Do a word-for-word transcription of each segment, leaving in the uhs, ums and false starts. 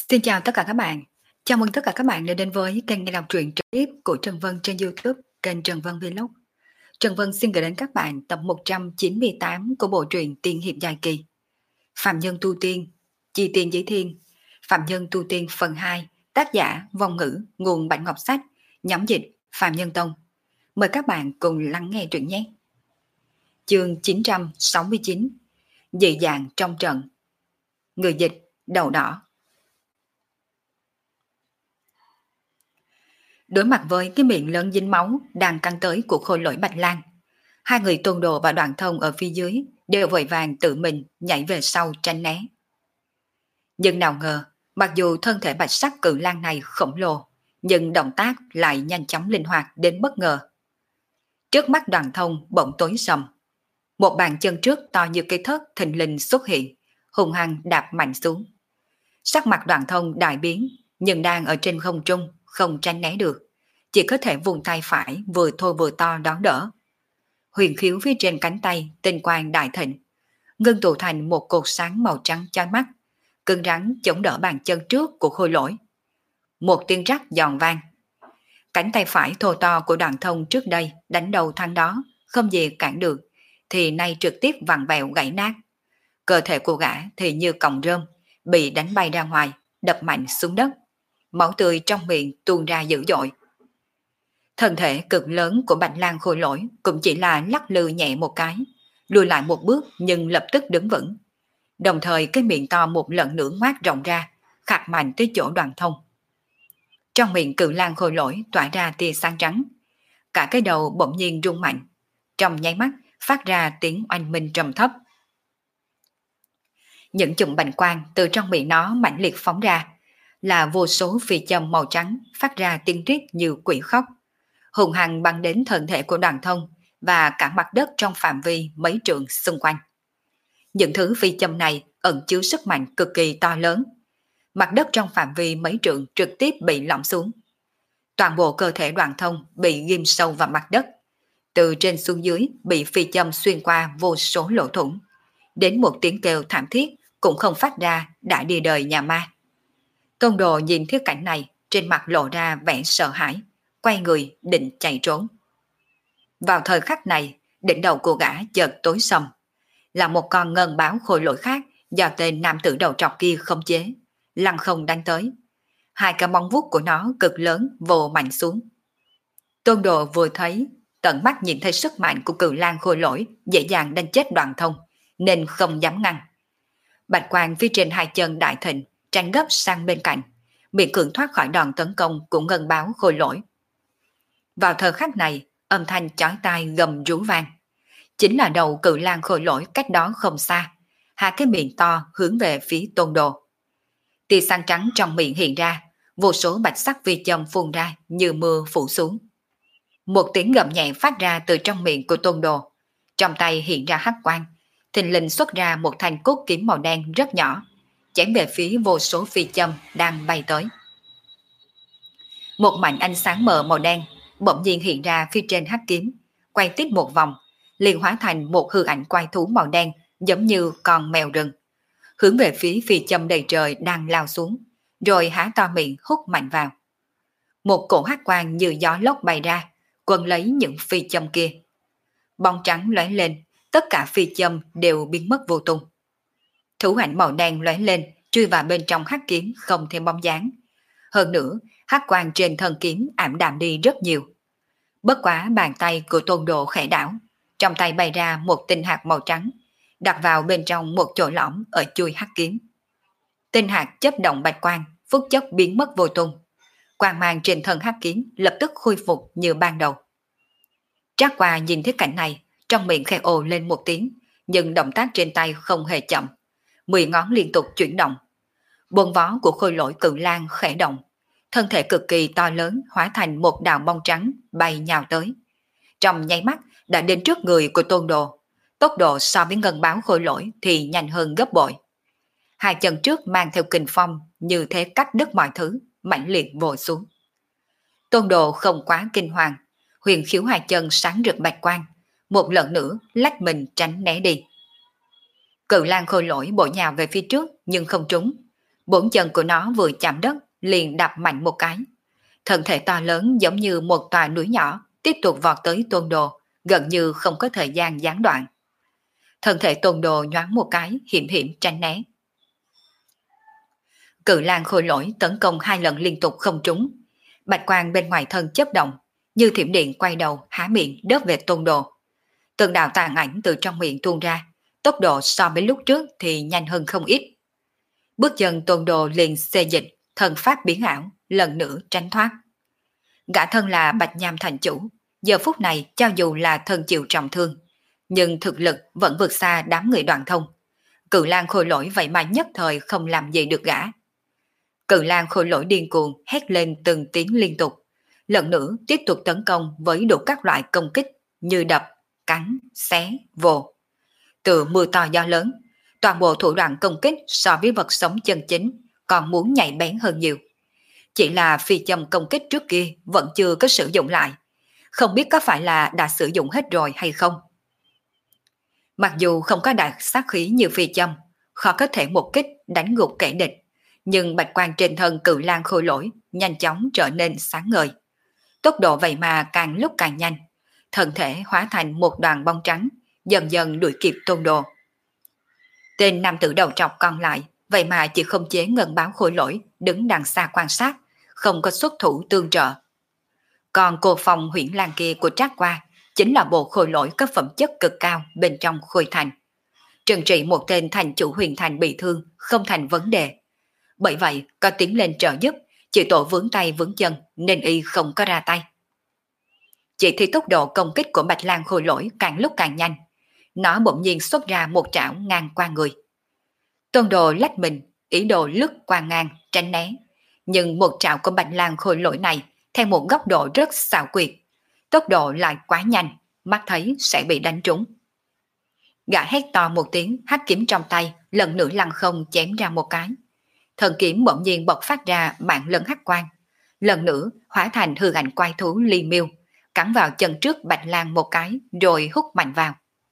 Xin chào tất cả các bạn. Chào mừng tất cả các bạn đã đến với kênh nghe đọc truyện trực tiếp của Trần Vân trên YouTube, kênh Trần Vân Vlog. Trần Vân xin gửi đến các bạn tập một trăm chín mươi tám của bộ truyện tiên hiệp dài kỳ Phạm Nhân Tu Tiên, Chi Tiên Giới Thiên, Phạm Nhân Tu Tiên phần hai, tác giả Vong Ngữ, nguồn Bản Ngọc Sách, nhóm dịch Phạm Nhân Tông. Mời các bạn cùng lắng nghe truyện nhé. Chương chín trăm sáu mươi chín, dị dạng trong trận. Người dịch Đầu Đỏ. Đối mặt với cái miệng lớn dính máu đang căng tới của Khôi Lỗi Bạch Lang, hai người Tôn Đồ và Đoạn Thông ở phía dưới đều vội vàng tự mình nhảy về sau tránh né. Nhưng nào ngờ, mặc dù thân thể bạch sắc cự lang này khổng lồ, nhưng động tác lại nhanh chóng linh hoạt đến bất ngờ. Trước mắt Đoạn Thông bỗng tối sầm, một bàn chân trước to như cây thớt thình lình xuất hiện, hung hăng đạp mạnh xuống. Sắc mặt Đoạn Thông đại biến, nhưng đang ở trên không trung, không tránh né được, chỉ có thể vùng tay phải vừa thô vừa to đón đỡ. Huyền khiếu phía trên cánh tay tinh quang đại thịnh, ngưng tụ thành một cột sáng màu trắng chói mắt, cứng rắn chống đỡ bàn chân trước của Khôi Lỗi. Một tiếng rắc giòn vang, cánh tay phải thô to của Đoạn Thông trước đây đánh đầu thằng đó không gì cản được, thì nay trực tiếp vặn vẹo gãy nát. Cơ thể của gã thì như cọng rơm bị đánh bay ra ngoài, đập mạnh xuống đất, máu tươi trong miệng tuôn ra dữ dội. Thân thể cực lớn của Bạch Lang Khôi Lỗi cũng chỉ là lắc lư nhẹ một cái, lùi lại một bước nhưng lập tức đứng vững. Đồng thời cái miệng to một lần nữa ngoác rộng ra, khạc mạnh tới chỗ Đoạn Thông. Trong miệng Cự Lang Khôi Lỗi tỏa ra tia sáng trắng, cả cái đầu bỗng nhiên rung mạnh, trong nháy mắt phát ra tiếng oanh minh trầm thấp. Những chùm bạch quang từ trong miệng nó mãnh liệt phóng ra, là vô số phi châm màu trắng phát ra tiếng rít như quỷ khóc, hùng hăng bắn đến thân thể của Đoạn Thông và cả mặt đất trong phạm vi mấy trượng xung quanh. Những thứ phi châm này ẩn chứa sức mạnh cực kỳ to lớn. Mặt đất trong phạm vi mấy trượng trực tiếp bị lõm xuống. Toàn bộ cơ thể Đoạn Thông bị ghim sâu vào mặt đất, từ trên xuống dưới bị phi châm xuyên qua vô số lỗ thủng, đến một tiếng kêu thảm thiết cũng không phát ra đã đi đời nhà ma. Tôn Đồ nhìn thấy cảnh này, trên mặt lộ ra vẻ sợ hãi, quay người định chạy trốn. Vào thời khắc này, đỉnh đầu của gã chợt tối sầm, là một con ngân báo Khôi Lỗi khác do tên nam tử đầu trọc kia khống chế, lăng không đánh tới. Hai cái móng vuốt của nó cực lớn vồ mạnh xuống. Tôn Đồ vừa thấy, tận mắt nhìn thấy sức mạnh của Cự Lang Khôi Lỗi dễ dàng đánh chết Đoạn Thông, nên không dám ngăn. Bạch quang phía trên hai chân đại thịnh tránh gấp sang bên cạnh, miễn cưỡng thoát khỏi đòn tấn công của ngân báo Khôi Lỗi. Vào thời khắc này, âm thanh chói tai gầm rú vang, chính là đầu Cự Lang Khôi Lỗi cách đó không xa, hai cái miệng to hướng về phía Tôn Đồ. Tia sáng trắng trong miệng hiện ra, vô số bạch sắc vi châm phun ra như mưa phủ xuống. Một tiếng gầm nhẹ phát ra từ trong miệng của Tôn Đồ, trong tay hiện ra hắc quang, thình lình xuất ra một thanh cốt kiếm màu đen rất nhỏ, chém về phía vô số phi châm đang bay tới. Một mảnh ánh sáng mờ màu đen bỗng nhiên hiện ra phía trên hắc kiếm, quay tiếp một vòng, liền hóa thành một hư ảnh quái thú màu đen giống như con mèo rừng, hướng về phía phi châm đầy trời đang lao xuống, rồi há to miệng hút mạnh vào. Một cổ hắc quang như gió lốc bay ra, quấn lấy những phi châm kia. Bóng trắng lóe lên, tất cả phi châm đều biến mất vô tung. Thủ ảnh màu đen lóe lên, chui vào bên trong hắc kiếm không thêm bóng dáng. Hơn nữa, hắc quang trên thân kiếm ảm đạm đi rất nhiều. Bất quá bàn tay của Tôn Đồ khẽ đảo, trong tay bay ra một tinh hạt màu trắng, đặt vào bên trong một chỗ lõm ở chui hắc kiếm. Tinh hạt chớp động bạch quang, phút chốc biến mất vô tung. Quang mang trên thân hắc kiếm lập tức khôi phục như ban đầu. Trác Qua nhìn thấy cảnh này, trong miệng khẽ ồ lên một tiếng, nhưng động tác trên tay không hề chậm, mười ngón liên tục chuyển động. Bồn vó của Khôi Lỗi Cự Lang khẽ động, thân thể cực kỳ to lớn hóa thành một đạo bông trắng bay nhào tới. Trong nháy mắt đã đến trước người của Tôn Đồ, tốc độ so với ngân báo Khôi Lỗi thì nhanh hơn gấp bội. Hai chân trước mang theo kình phong như thế cắt đứt mọi thứ, mãnh liệt vồ xuống. Tôn Đồ không quá kinh hoàng, huyền khiếu hai chân sáng rực bạch quang, một lần nữa lách mình tránh né đi. Cự Lang Khôi Lỗi bổ nhào về phía trước nhưng không trúng, Bốn chân của nó vừa chạm đất liền đạp mạnh một cái. Thân thể to lớn giống như một tòa núi nhỏ tiếp tục vọt tới Tôn Đồ, gần như không có thời gian gián đoạn. Thân thể Tôn Đồ nhoáng một cái, hiểm hiểm tránh né. Cự lang khôi lỗi tấn công hai lần liên tục không trúng. Bạch quang bên ngoài thân chớp động, như thiểm điện quay đầu há miệng đớp về Tôn Đồ. Từng đạo tàn ảnh từ trong miệng tuôn ra, tốc độ so với lúc trước thì nhanh hơn không ít. Bước chân Tôn Đồ liền xê dịch, thần pháp biến ảo, lần nữa tránh thoát. Gã thân là Bạch Nham thành chủ, giờ phút này cho dù là thân chịu trọng thương, nhưng thực lực vẫn vượt xa đám người Đoạn Thông. Cự lang khôi lỗi vậy mà nhất thời không làm gì được gã. Cự lang khôi lỗi điên cuồng hét lên từng tiếng liên tục, lần nữa tiếp tục tấn công với đủ các loại công kích như đập, cắn, xé, vồ. Từ mưa to gió lớn, toàn bộ thủ đoạn công kích so với vật sống chân chính còn muốn nhạy bén hơn nhiều. Chỉ là phi châm công kích trước kia vẫn chưa có sử dụng lại, không biết có phải là đã sử dụng hết rồi hay không. Mặc dù không có đại sát khí như phi châm, khó có thể một kích đánh gục kẻ địch, nhưng bạch quang trên thân cự lang khôi lỗi nhanh chóng trở nên sáng ngời. Tốc độ vậy mà càng lúc càng nhanh, thân thể hóa thành một đoàn bông trắng, dần dần đuổi kịp Tôn Đồ. Tên nam tử đầu trọc còn lại vậy mà chỉ không chế ngân báo khôi lỗi đứng đằng xa quan sát, không có xuất thủ tương trợ. Còn cô phòng huyễn lang kia của Trác Qua chính là bộ khôi lỗi có phẩm chất cực cao bên trong khôi thành. Trừng trị một tên thành chủ huyền thành bị thương không thành vấn đề. Bởi vậy có tiến lên trợ giúp, chỉ tổ vướng tay vướng chân nên y không có ra tay. Chỉ thì tốc độ công kích của Bạch Lang khôi lỗi càng lúc càng nhanh, nó bỗng nhiên xuất ra một trảo ngang qua người. Tôn Đồ lách mình, ý đồ lướt qua ngang, tránh né. Nhưng một trảo của Bạch Lang khôi lỗi này theo một góc độ rất xảo quyệt, tốc độ lại quá nhanh, mắt thấy sẽ bị đánh trúng. Gã hét to một tiếng, hắc kiếm trong tay lần nữa lăng không chém ra một cái. Thần kiếm bỗng nhiên bộc phát ra mạng lân hắc quang, lần nữa hóa thành hư ảnh quái thú ly miêu, cắn vào chân trước Bạch Lang một cái rồi hút mạnh vào.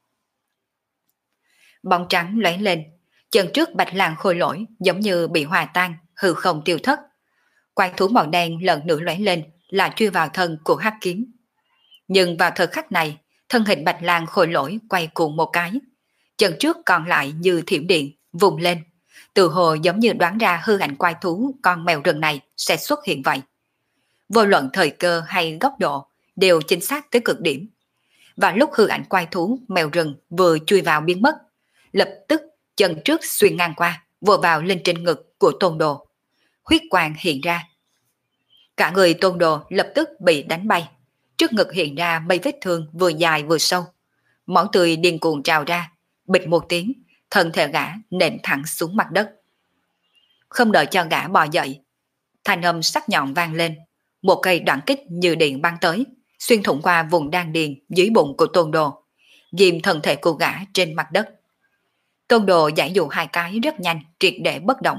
Bóng trắng lóe lên, chân trước Bạch Lang khôi lỗi giống như bị hòa tan, hư không tiêu thất. Quái thú màu đen lần nữa lóe lên là chui vào thân của hắc kiếm. Nhưng vào thời khắc này, thân hình Bạch Lang khôi lỗi quay cuồng một cái, chân trước còn lại như thiểm điện vùng lên, từ hồ giống như đoán ra hư ảnh quái thú con mèo rừng này sẽ xuất hiện vậy. Vô luận thời cơ hay góc độ đều chính xác tới cực điểm. Và lúc hư ảnh quái thú mèo rừng vừa chui vào biến mất, lập tức chân trước xuyên ngang qua, vồ vào lên trên ngực của Tôn Đồ. Huyết quang hiện ra. Cả người Tôn Đồ lập tức bị đánh bay, trước ngực hiện ra mấy vết thương vừa dài vừa sâu. Máu tươi điên cuồng trào ra, bịch một tiếng, thân thể gã nện thẳng xuống mặt đất. Không đợi cho gã bò dậy, thanh âm sắc nhọn vang lên, một cây đoạn kích như điện bắn tới, xuyên thủng qua vùng đan điền dưới bụng của Tôn Đồ, ghim thân thể của gã trên mặt đất. Tôn Đồ giải dụ hai cái rất nhanh, triệt để bất động.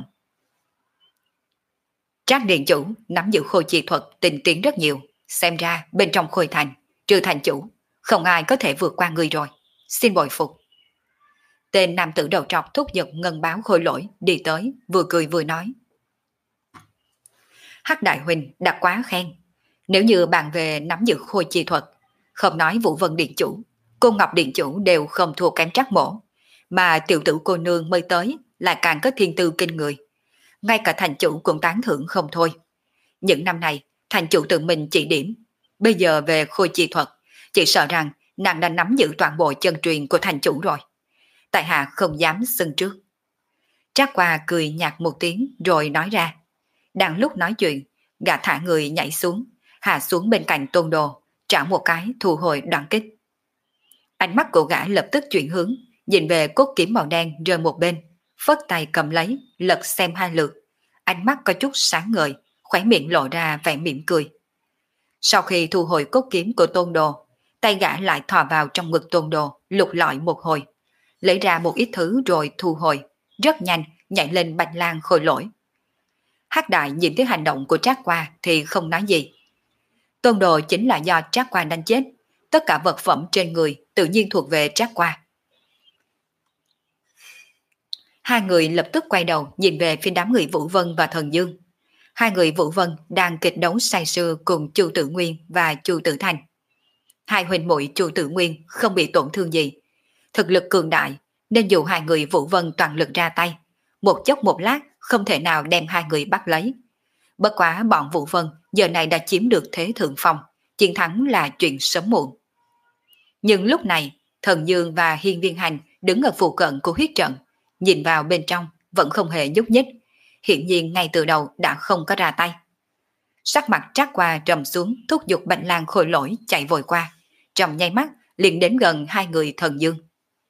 Trác điện chủ nắm giữ khôi chi thuật tinh tiến rất nhiều, xem ra bên trong khôi thành, trừ thành chủ, không ai có thể vượt qua người rồi, xin bội phục. Tên nam tử đầu trọc thúc giục ngân báo khôi lỗi đi tới, vừa cười vừa nói. Hắc đại huynh đã quá khen, nếu như bạn về nắm giữ khôi chi thuật, không nói Vũ Vân điện chủ, cô Ngọc điện chủ đều không thua kém Trác mổ, mà tiểu tử cô nương mới tới lại càng có thiên tư kinh người. Ngay cả thành chủ cũng tán thưởng không thôi. Những năm này, thành chủ tự mình chỉ điểm. Bây giờ về khôi chi thuật, chỉ sợ rằng nàng đã nắm giữ toàn bộ chân truyền của thành chủ rồi. Tại hạ không dám xưng trước. Trác Qua cười nhạt một tiếng rồi nói ra. Đang lúc nói chuyện, gã thả người nhảy xuống, hạ xuống bên cạnh Tôn Đồ, trả một cái thu hồi đoạn kích. Ánh mắt của gã lập tức chuyển hướng, nhìn về cốt kiếm màu đen rơi một bên, phất tay cầm lấy, lật xem hai lượt. Ánh mắt có chút sáng ngời, khóe miệng lộ ra vẻ mỉm cười. Sau khi thu hồi cốt kiếm của Tôn Đồ, tay gã lại thò vào trong ngực Tôn Đồ, lục lọi một hồi, lấy ra một ít thứ rồi thu hồi, rất nhanh nhảy lên Bạch Lang khôi lỗi. Hắc đại nhìn thấy hành động của Trác Qua thì không nói gì. Tôn Đồ chính là do Trác Qua đánh chết, tất cả vật phẩm trên người tự nhiên thuộc về Trác Qua. Hai người lập tức quay đầu nhìn về phía đám người Vũ Vân và Thần Dương. Hai người Vũ Vân đang kịch đấu say sưa cùng Chu Tử Nguyên và Chu Tử Thành. Hai huynh muội Chu Tử Nguyên không bị tổn thương gì. Thực lực cường đại nên dù hai người Vũ Vân toàn lực ra tay, một chốc một lát không thể nào đem hai người bắt lấy. Bất quá bọn Vũ Vân giờ này đã chiếm được thế thượng phong, chiến thắng là chuyện sớm muộn. Nhưng lúc này, Thần Dương và Hiên Viên Hành đứng ở phụ cận của huyết trận, nhìn vào bên trong vẫn không hề nhúc nhích, hiển nhiên ngay từ đầu đã không có ra tay. Sắc mặt Trác Qua trầm xuống, thúc giục Bạch Lang Khôi Lỗi chạy vội qua, trong nháy mắt liền đến gần hai người Thần Dương.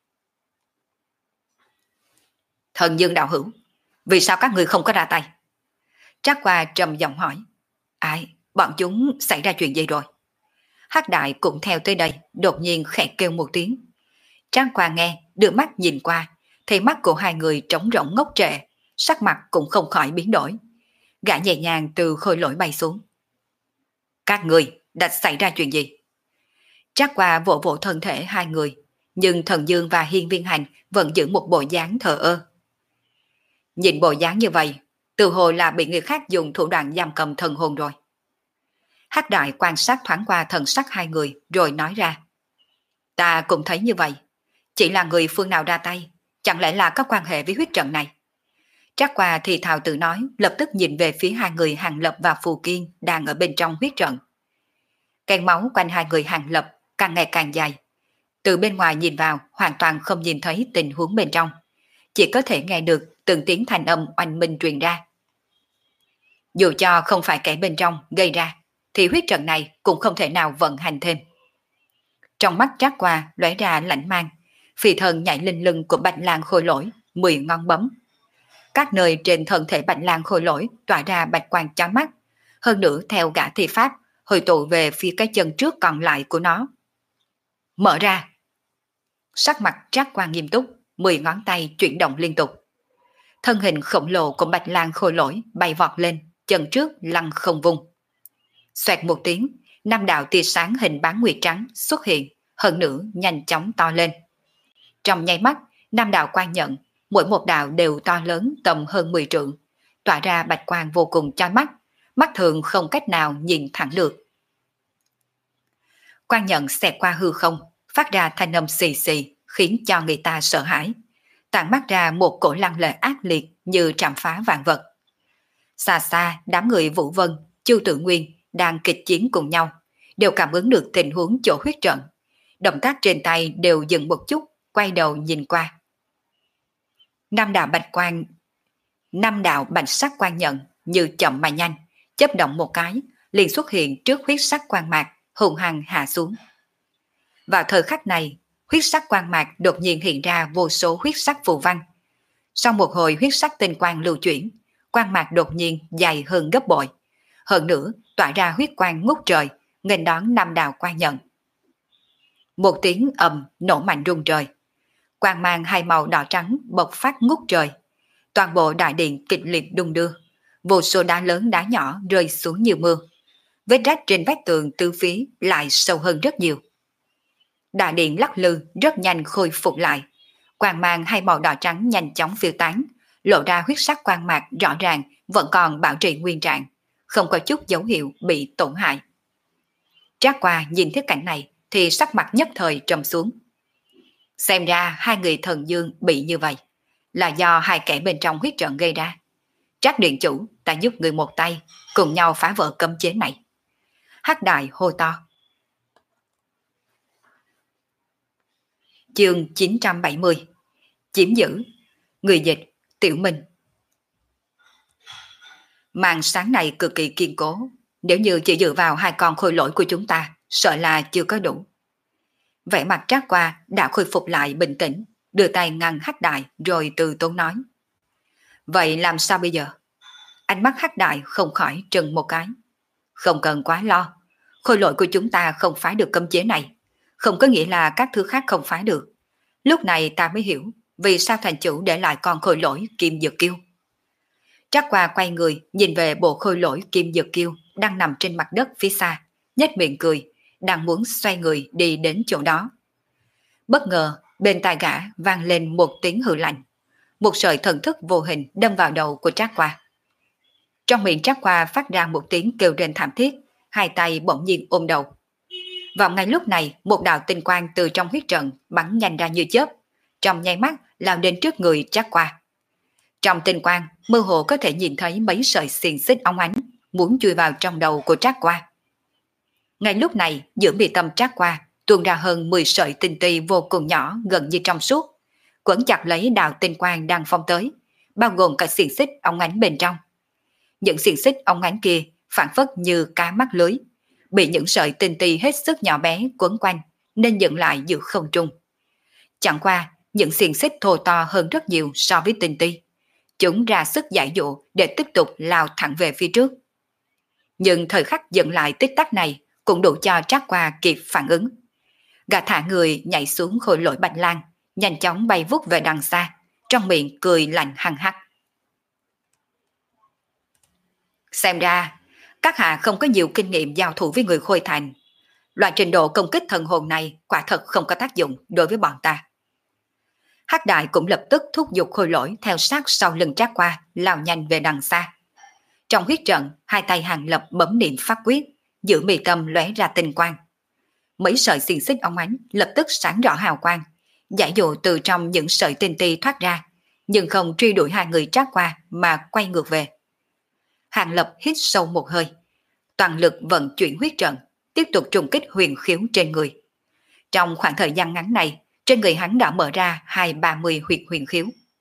Thần Dương đạo hữu, vì sao các người không có ra tay? Trác Qua trầm giọng hỏi. Ai, bọn chúng xảy ra chuyện gì rồi? Hắc Đại cũng theo tới đây, đột nhiên khẽ kêu một tiếng. Trác Qua nghe, đưa mắt nhìn qua, thấy mắt của hai người trống rỗng ngốc trệ, sắc mặt cũng không khỏi biến đổi. Gã nhẹ nhàng từ Khôi Lỗi bay xuống. Các người đã xảy ra chuyện gì? Trác Qua vỗ vỗ thân thể hai người, nhưng Thần Dương và Hiên Viên Hành vẫn giữ một bộ dáng thờ ơ. Nhìn bộ dáng như vậy, tự hồ là bị người khác dùng thủ đoạn giam cầm thần hồn rồi. Hắc Đại quan sát thoáng qua thần sắc hai người rồi nói ra. Ta cũng thấy như vậy, chỉ là người phương nào ra tay, chẳng lẽ là có quan hệ với huyết trận này? Trác Qua thì thào tự nói, lập tức nhìn về phía hai người Hàng Lập và Phù Kiên đang ở bên trong huyết trận. Cái máu quanh hai người Hàng Lập càng ngày càng dài. Từ bên ngoài nhìn vào hoàn toàn không nhìn thấy tình huống bên trong, chỉ có thể nghe được từng tiếng thanh âm oanh minh truyền ra. Dù cho không phải kẻ bên trong gây ra, thì huyết trận này cũng không thể nào vận hành thêm. Trong mắt Trác Qua lóe ra lãnh mang, phi thần nhảy lên lưng của Bạch Lang Khôi Lỗi, mười ngón bấm. Các nơi trên thân thể Bạch Lang Khôi Lỗi tỏa ra bạch quang chói mắt, hơn nữa theo gã thi pháp hồi tụ về phía cái chân trước còn lại của nó. Mở ra. Sắc mặt Trác Qua nghiêm túc, mười ngón tay chuyển động liên tục. Thân hình khổng lồ của Bạch Lang Khôi Lỗi bay vọt lên, chân trước lăn không vung. Xoẹt một tiếng, năm đạo tia sáng hình bán nguyệt trắng xuất hiện, hơn nữa nhanh chóng to lên. Trong nháy mắt, năm đạo quang nhận, mỗi một đạo đều to lớn tầm hơn mười trượng, tỏa ra bạch quang vô cùng chói mắt, mắt thường không cách nào nhìn thẳng được. Quang nhận xẹt qua hư không, phát ra thanh âm xì xì, khiến cho người ta sợ hãi, tản mắt ra một cổ lăng lệ ác liệt như trảm phá vạn vật. Xa xa, đám người Vũ Vân, Chu Tử Nguyên đang kịch chiến cùng nhau, đều cảm ứng được tình huống chỗ huyết trận. Động tác trên tay đều dừng một chút, quay đầu nhìn qua. Năm đạo bạch quang, năm đạo bạch sắc quang nhận như chậm mà nhanh, chớp động một cái, liền xuất hiện trước huyết sắc quang mạc, hùng hăng hạ xuống. Vào thời khắc này, huyết sắc quang mạc đột nhiên hiện ra vô số huyết sắc phù văn. Sau một hồi huyết sắc tinh quang lưu chuyển, quang mạc đột nhiên dày hơn gấp bội. Hơn nữa, tỏa ra huyết quang ngút trời, nghênh đón năm đạo quang nhận. Một tiếng ầm nổ mạnh rung trời. Quang mang hai màu đỏ trắng bộc phát ngút trời. Toàn bộ đại điện kịch liệt đung đưa. Vô số đá lớn đá nhỏ rơi xuống như mưa. Vết rách trên vách tường tứ phía lại sâu hơn rất nhiều. Đại điện lắc lư rất nhanh khôi phục lại. Quang mang hai màu đỏ trắng nhanh chóng phiêu tán, lộ ra huyết sắc quang mạc rõ ràng vẫn còn bảo trì nguyên trạng, không có chút dấu hiệu bị tổn hại. Trác Qua nhìn thấy cảnh này thì sắc mặt nhất thời trầm xuống. Xem ra hai người Thần Dương bị như vậy là do hai kẻ bên trong huyết trận gây ra. Trác điện chủ, ta giúp người một tay, cùng nhau phá vỡ cấm chế này. Hắc Đại hô to. Chương chín trăm bảy mươi. Chiếm giữ. Người dịch Tiểu Minh. Màn sáng này cực kỳ kiên cố, nếu như chỉ dựa vào hai con khôi lỗi của chúng ta, sợ là chưa có đủ. Vẻ mặt Trác Qua đã khôi phục lại bình tĩnh, đưa tay ngăn Hắc Đại rồi từ tốn nói. Vậy làm sao bây giờ? Ánh mắt Hắc Đại không khỏi trừng một cái. Không cần quá lo, khôi lỗi của chúng ta không phá được cấm chế này, không có nghĩa là các thứ khác không phá được. Lúc này ta mới hiểu vì sao thành chủ để lại con khôi lỗi Kim Dược Kiêu. Trác Qua quay người nhìn về bộ khôi lỗi Kim Dược Kiêu đang nằm trên mặt đất phía xa, nhếch miệng cười, đang muốn xoay người đi đến chỗ đó. Bất ngờ bên tai gã vang lên một tiếng hừ lạnh. một sợi thần thức vô hình đâm vào đầu của Trác Qua. Trong miệng Trác Qua phát ra một tiếng kêu rên thảm thiết, hai tay bỗng nhiên ôm đầu. Vào ngay lúc này, một đạo tinh quang từ trong huyết trận bắn nhanh ra như chớp, trong nháy mắt lao đến trước người Trác Qua. Trong tinh quang, mơ hồ có thể nhìn thấy mấy sợi xiềng xích óng ánh muốn chui vào trong đầu của Trác Qua. Ngay lúc này, giữa mi tâm Trác Qua tuôn ra hơn mười sợi tinh ti vô cùng nhỏ gần như trong suốt, quấn chặt lấy đạo tinh quang đang phong tới, bao gồm cả xiềng xích óng ánh bên trong. Những xiềng xích óng ánh kia phản phất như cá mắc lưới, bị những sợi tinh ti hết sức nhỏ bé quấn quanh nên dựng lại giữa không trung. Chẳng qua, những xiềng xích thô to hơn rất nhiều so với tinh ti. Chúng ra sức giải dụ để tiếp tục lao thẳng về phía trước. Nhưng thời khắc dừng lại tích tắc này cũng đủ cho Trác Qua kịp phản ứng. Gã thả người nhảy xuống khôi lỗi bạch lang, nhanh chóng bay vút về đằng xa, trong miệng cười lạnh hăng hắc. Xem ra, các hạ không có nhiều kinh nghiệm giao thủ với người Khôi Thành. Loại trình độ công kích thần hồn này quả thật không có tác dụng đối với bọn ta. Hắc Đại cũng lập tức thúc giục khôi lỗi theo sát sau lưng Trác Qua, lao nhanh về đằng xa. Trong huyết trận, hai tay Hàng Lập bấm niệm pháp quyết, giữa mi tâm lóe ra tinh quang. Mấy sợi xiềng xích óng ánh lập tức sáng rõ hào quang, giải dụ từ trong những sợi tinh ti thoát ra, nhưng không truy đuổi hai người Trác Qua mà quay ngược về. Hàng Lập hít sâu một hơi, toàn lực vận chuyển huyết trận, tiếp tục trùng kích huyền khiếu trên người. Trong khoảng thời gian ngắn này, trên người hắn đã mở ra hai ba mươi huyệt huyền khiếu.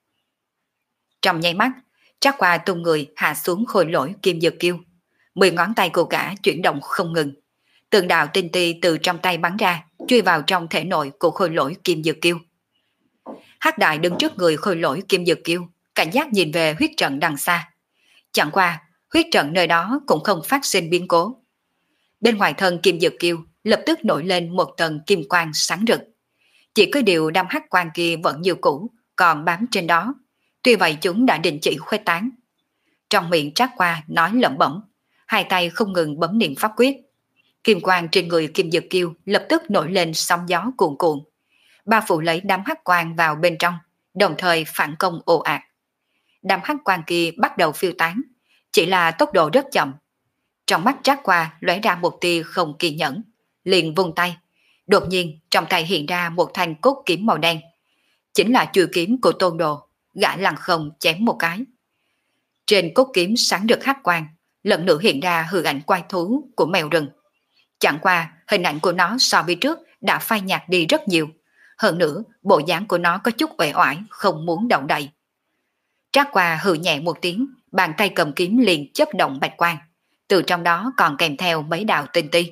Trong nháy mắt, Trác Qua tung người hạ xuống khôi lỗi kim dược kiêu. Mười ngón tay của gã chuyển động không ngừng. Từng đạo tinh ti từ trong tay bắn ra, chui vào trong thể nội của khôi lỗi kim dược kiêu. Hắc Đại đứng trước người khôi lỗi kim dược kiêu, cảnh giác nhìn về huyết trận đằng xa. Chẳng qua, huyết trận nơi đó cũng không phát sinh biến cố. Bên ngoài thân kim dược kiêu lập tức nổi lên một tầng kim quang sáng rực. Chỉ có điều đám hắc quang kia vẫn như cũ, còn bám trên đó. Tuy vậy chúng đã đình chỉ khuếch tán. Trong miệng Trác Qua nói lẩm bẩm, hai tay không ngừng bấm niệm pháp quyết. Kim quang trên người kim dược kiêu lập tức nổi lên sóng gió cuồn cuộn, bao phủ lấy đám hắc quang vào bên trong, đồng thời phản công ồ ạt. Đám hắc quang kia bắt đầu phiêu tán, chỉ là tốc độ rất chậm. Trong mắt Trác Qua lóe ra một tia không kiên nhẫn, liền vung tay. Đột nhiên trong tay hiện ra một thanh cốt kiếm màu đen, chính là chuôi kiếm của Tôn Đồ. Gã lăng không chém một cái. Trên cốt kiếm sáng rực hắc quang, lần nữa hiện ra hư ảnh quái thú của mèo rừng. Chẳng qua hình ảnh của nó so với trước đã phai nhạt đi rất nhiều. Hơn nữa bộ dáng của nó có chút uể oải, không muốn động đậy. Trác Qua hừ nhẹ một tiếng, bàn tay cầm kiếm liền chớp động bạch quang, từ trong đó còn kèm theo mấy đạo tinh ti.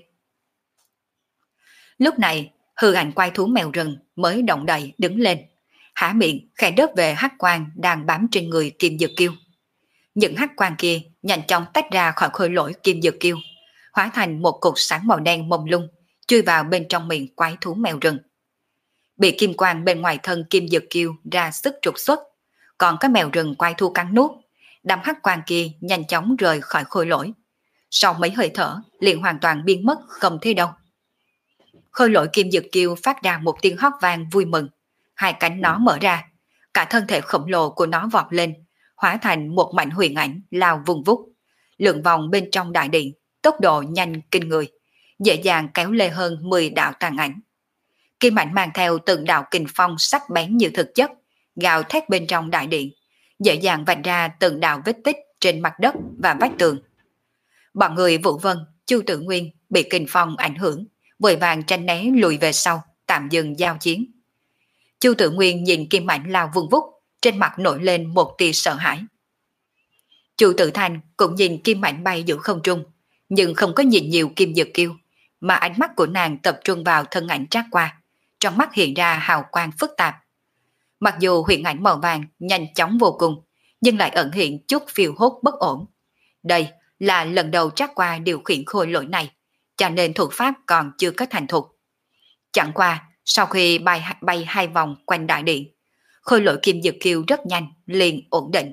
Lúc này hư ảnh quái thú mèo rừng mới động đậy đứng lên, há miệng khẽ đớp về hắc quang đang bám trên người kim dược kiêu. Những hắc quang kia nhanh chóng tách ra khỏi khôi lỗi kim dược kiêu, hóa thành một cột sáng màu đen mông lung, chui vào bên trong miệng quái thú mèo rừng. Bị kim quang bên ngoài thân kim dược kiêu ra sức trục xuất, còn các mèo rừng quái thú cắn nuốt, đám hắc quang kia nhanh chóng rời khỏi khôi lỗi. Sau mấy hơi thở liền hoàn toàn biến mất không thấy đâu. Khôi lỗi kim dược kiêu phát ra một tiếng hót vang vui mừng, hai cánh nó mở ra, cả thân thể khổng lồ của nó vọt lên, hóa thành một mảnh huyền ảnh lao vùng vút, lượn vòng bên trong đại điện, tốc độ nhanh kinh người, dễ dàng kéo lê hơn mười đạo tàn ảnh. Kim ảnh mang theo từng đạo kình phong sắc bén như thực chất, gào thét bên trong đại điện, dễ dàng vạch ra từng đạo vết tích trên mặt đất và vách tường. Bọn người Vũ Vân, Chu Tử Nguyên bị kình phong ảnh hưởng, vội vàng tranh né lùi về sau, tạm dừng giao chiến. Chu Tử Nguyên nhìn kim ảnh lao vung vút, trên mặt nổi lên một tia sợ hãi. Chu Tử Thanh cũng nhìn kim ảnh bay giữa không trung, nhưng không có nhìn nhiều kim dược kiêu, mà ánh mắt của nàng tập trung vào thân ảnh Trác Qua, trong mắt hiện ra hào quang phức tạp. Mặc dù huyền ảnh màu vàng nhanh chóng vô cùng, nhưng lại ẩn hiện chút phiêu hốt bất ổn. Đây là lần đầu Trác Qua điều khiển khôi lỗi này, cho nên thuật pháp còn chưa có thành thục. Chẳng qua, sau khi bay, bay hai vòng quanh đại điện, khôi lỗi kim dược kiêu rất nhanh, liền ổn định.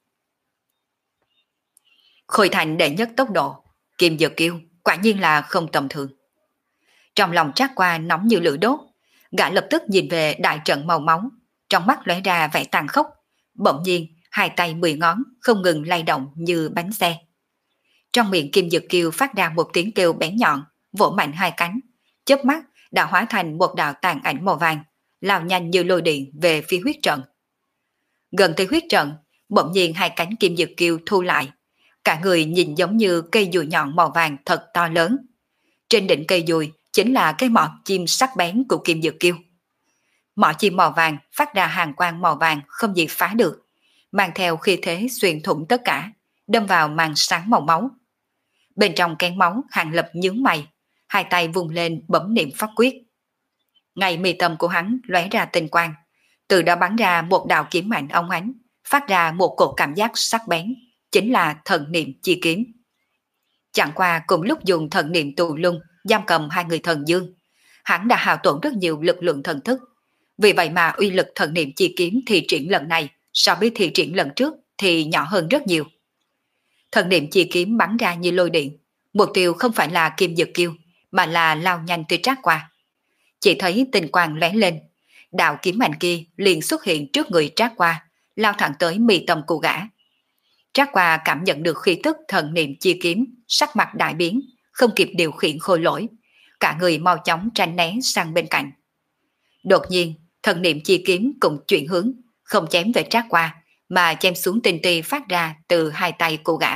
Khôi Thành đệ nhất tốc độ, kim dược kiêu quả nhiên là không tầm thường. Trong lòng Trác Qua nóng như lửa đốt, gã lập tức nhìn về đại trận màu máu, trong mắt lóe ra vẻ tàn khốc, bỗng nhiên hai tay mười ngón không ngừng lay động như bánh xe. Trong miệng Kim Dực Kiêu phát ra một tiếng kêu bén nhọn, vỗ mạnh hai cánh, chớp mắt đã hóa thành một đạo tàn ảnh màu vàng, lao nhanh như lôi điện về phía huyết trận. Gần tới huyết trận, bỗng nhiên hai cánh Kim Dực Kiêu thu lại, cả người nhìn giống như cây dùi nhọn màu vàng thật to lớn. Trên đỉnh cây dùi chính là cái mỏ chim sắc bén của Kim Dực Kiêu. Mỏ chim màu vàng phát ra hàng quang màu vàng không gì phá được, mang theo khí thế xuyên thủng tất cả, đâm vào màn sáng màu máu. Bên trong kén máu, Hàng Lập nhướng mày, hai tay vung lên bấm niệm pháp quyết. Ngay mi tâm của hắn lóe ra tinh quang, từ đó bắn ra một đạo kiếm mạnh óng ánh, phát ra một cổ cảm giác sắc bén, chính là thần niệm chi kiếm. Chẳng qua cùng lúc dùng thần niệm tù lung giam cầm hai người thần dương, hắn đã hao tổn rất nhiều lực lượng thần thức. Vì vậy mà uy lực thần niệm chi kiếm thi triển lần này so với thi triển lần trước thì nhỏ hơn rất nhiều. Thần niệm chi kiếm bắn ra như lôi điện, mục tiêu không phải là Kim Dực Kiêu mà là lao nhanh tới Trác Qua. Chỉ thấy tinh quang lóe lên, đạo kiếm mạnh kia liền xuất hiện trước người Trác Qua, lao thẳng tới mi tâm của gã. Trác Qua cảm nhận được khí tức thần niệm chi kiếm, sắc mặt đại biến, không kịp điều khiển khôi lỗi, cả người mau chóng tránh né sang bên cạnh. Đột nhiên, thần niệm chi kiếm cũng chuyển hướng, không chém về Trác Qua, mà chém xuống tinh ti phát ra từ hai tay của gã.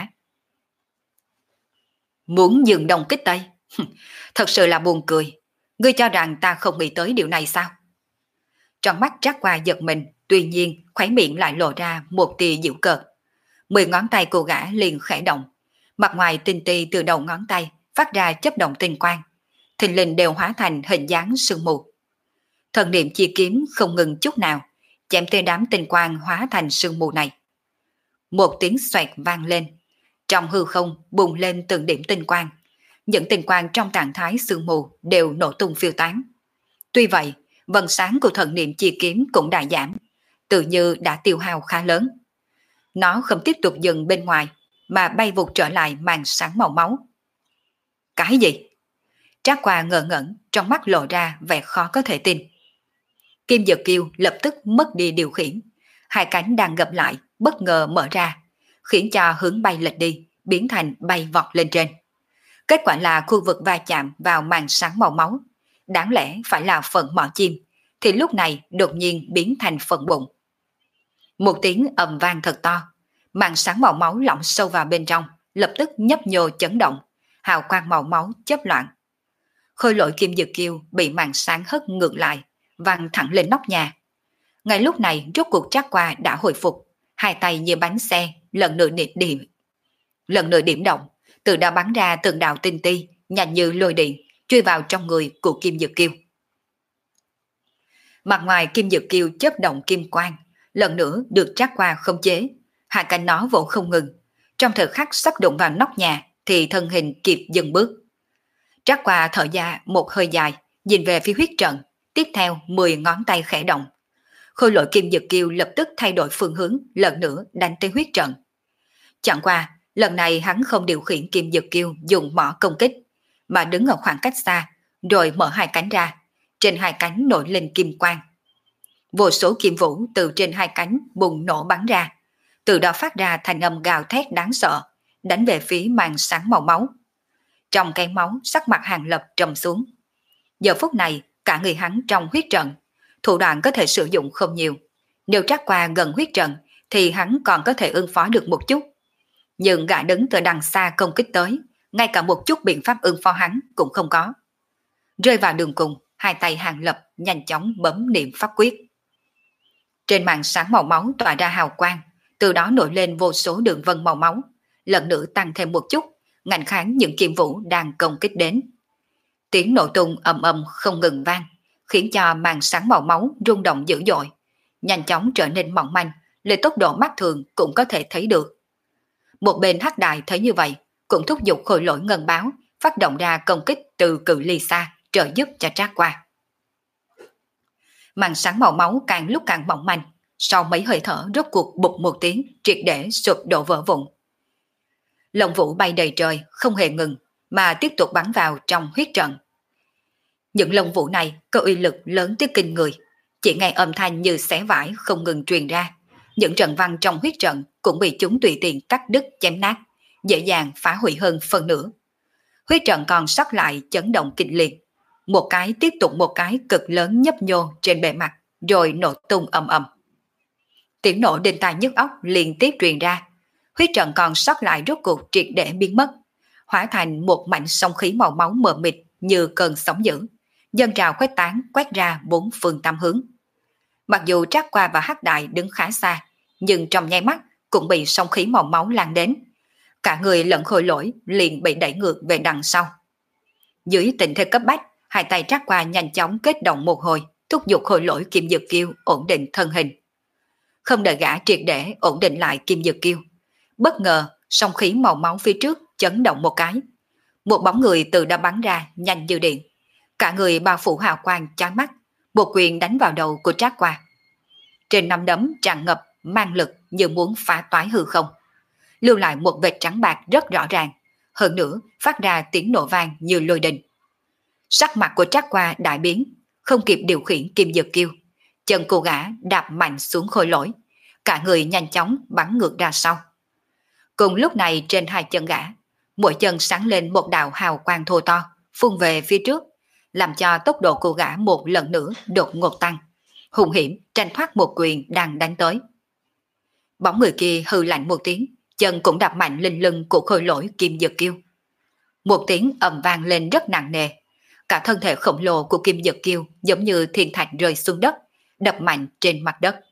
Muốn dừng đồng kích tay? Thật sự là buồn cười. Ngươi cho rằng ta không nghĩ tới điều này sao? Trong mắt Trác Qua giật mình, tuy nhiên khóe miệng lại lộ ra một tia giễu cợt. Mười ngón tay của gã liền khẽ động, mặt ngoài tinh ti từ đầu ngón tay phát ra chớp động tinh quang, thình lình đều hóa thành hình dáng sương mù. Thần niệm chi kiếm không ngừng chút nào, chém tới đám tinh quang hóa thành sương mù này. Một tiếng xoẹt vang lên, trong hư không bùng lên từng điểm tinh quang, những tinh quang trong trạng thái sương mù đều nổ tung phiêu tán. Tuy vậy, vầng sáng của thần niệm chi kiếm cũng đã giảm, tự như đã tiêu hao khá lớn. Nó không tiếp tục dừng bên ngoài, mà bay vụt trở lại màn sáng màu máu. Cái gì? Trác Qua ngờ ngẩn, trong mắt lộ ra vẻ khó có thể tin. Kim Dực Kiêu lập tức mất đi điều khiển, hai cánh đang gập lại, bất ngờ mở ra, khiến cho hướng bay lệch đi, biến thành bay vọt lên trên. Kết quả là khu vực va chạm vào màn sáng màu máu, đáng lẽ phải là phần mỏ chim, thì lúc này đột nhiên biến thành phần bụng. Một tiếng ầm vang thật to, màn sáng màu máu lỏng sâu vào bên trong, lập tức nhấp nhô chấn động, hào quang màu máu chớp loạn. Khôi lỗi Kim Dực Kiêu bị màn sáng hất ngược lại, văng thẳng lên nóc nhà. Ngay lúc này rốt cuộc Trác Qua đã hồi phục, hai tay như bánh xe lần nữa điểm điểm, lần nữa điểm động, từ đã bắn ra từng đạo tinh ti nhanh như lôi điện truy vào trong người của Kim Dực Kiêu. Mặt ngoài Kim Dực Kiêu chớp động kim quang, lần nữa được Trác Qua khống chế, hai cánh nó vỗ không ngừng. Trong thời khắc sắp đụng vào nóc nhà thì thân hình kịp dừng bước. Trác Qua thở ra một hơi dài, nhìn về phía huyết trận, tiếp theo mười ngón tay khẽ động. Khôi lỗi Kim Dực Kiêu lập tức thay đổi phương hướng, lần nữa đánh tới huyết trận. Chẳng qua, lần này hắn không điều khiển Kim Dực Kiêu dùng mỏ công kích, mà đứng ở khoảng cách xa, rồi mở hai cánh ra, trên hai cánh nổi lên kim quang. Vô số kim vũ từ trên hai cánh bùng nổ bắn ra, từ đó phát ra thành âm gào thét đáng sợ, đánh về phía màn sáng màu máu. Trong cái máu, sắc mặt Hàng Lập trầm xuống. Giờ phút này, cả người hắn trong huyết trận, thủ đoạn có thể sử dụng không nhiều. Nếu Trác Qua gần huyết trận, thì hắn còn có thể ứng phó được một chút. Nhưng gã đứng từ đằng xa công kích tới, ngay cả một chút biện pháp ứng phó hắn cũng không có. Rơi vào đường cùng, hai tay Hàng Lập nhanh chóng bấm niệm pháp quyết. Trên màn sáng màu máu tỏa ra hào quang, từ đó nổi lên vô số đường vân màu máu, lần nữa tăng thêm một chút, ngăn kháng những kim vũ đang công kích đến. Tiếng nổ tung ầm ầm không ngừng vang, khiến cho màn sáng màu máu rung động dữ dội, nhanh chóng trở nên mỏng manh, lấy tốc độ mắt thường cũng có thể thấy được. Một bên Hắc Đại thấy như vậy, cũng thúc giục khôi lỗi ngân báo, phát động ra công kích từ cự ly xa, trợ giúp cho Trác Qua. Màn sáng màu máu càng lúc càng mỏng manh, sau mấy hơi thở rốt cuộc bụt một tiếng, triệt để sụp đổ vỡ vụn. Lông vũ bay đầy trời, không hề ngừng, mà tiếp tục bắn vào trong huyết trận. Những lông vũ này có uy lực lớn tới kinh người, chỉ nghe âm thanh như xé vải không ngừng truyền ra, Những trận văn trong huyết trận cũng bị chúng tùy tiện cắt đứt chém nát, dễ dàng phá hủy hơn phần nửa. Huyết trận còn sót lại chấn động kịch liệt, một cái tiếp tục một cái cực lớn nhấp nhô trên bề mặt, rồi nổ tung ầm ầm. Tiếng nổ đinh tai nhức óc liên tiếp truyền ra, huyết trận còn sót lại rốt cuộc triệt để biến mất, hóa thành một mảnh sóng khí màu máu mờ mịt như cơn sóng dữ, dâng trào khuếch tán quét ra bốn phương tám hướng. Mặc dù Trác Qua và Hắc Đại đứng khá xa, nhưng trong nháy mắt cũng bị sóng khí màu máu lan đến. Cả người lẫn khôi lỗi liền bị đẩy ngược về đằng sau. Dưới tình thế cấp bách, hai tay Trác Qua nhanh chóng kết động một hồi, thúc giục khôi lỗi Kim Dực Kiêu ổn định thân hình. Không đợi gã triệt để ổn định lại Kim Dực Kiêu, bất ngờ sóng khí màu máu phía trước chấn động một cái. Một bóng người từ đó bắn ra nhanh như điện. Cả người bao phủ hào quang chói mắt, một quyền đánh vào đầu của Trác Qua. Trên nắm đấm tràn ngập mang lực như muốn phá toái hư không, lưu lại một vệt trắng bạc rất rõ ràng, hơn nữa phát ra tiếng nổ vang như lôi đình. Sắc mặt của Trác Qua đại biến, không kịp điều khiển Kim Dực Kiêu, chân cô gã đạp mạnh xuống khôi lỗi, cả người nhanh chóng bắn ngược ra sau. Cùng lúc này trên hai chân gã, mỗi chân sáng lên một đạo hào quang thô to, phun về phía trước, làm cho tốc độ của gã một lần nữa đột ngột tăng, hung hiểm tranh thoát một quyền đang đánh tới. Bóng người kia hừ lạnh một tiếng, chân cũng đạp mạnh lên lưng của khôi lỗi Kim Dực Kiêu. Một tiếng ầm vang lên rất nặng nề, cả thân thể khổng lồ của Kim Dực Kiêu giống như thiên thạch rơi xuống đất, đập mạnh trên mặt đất.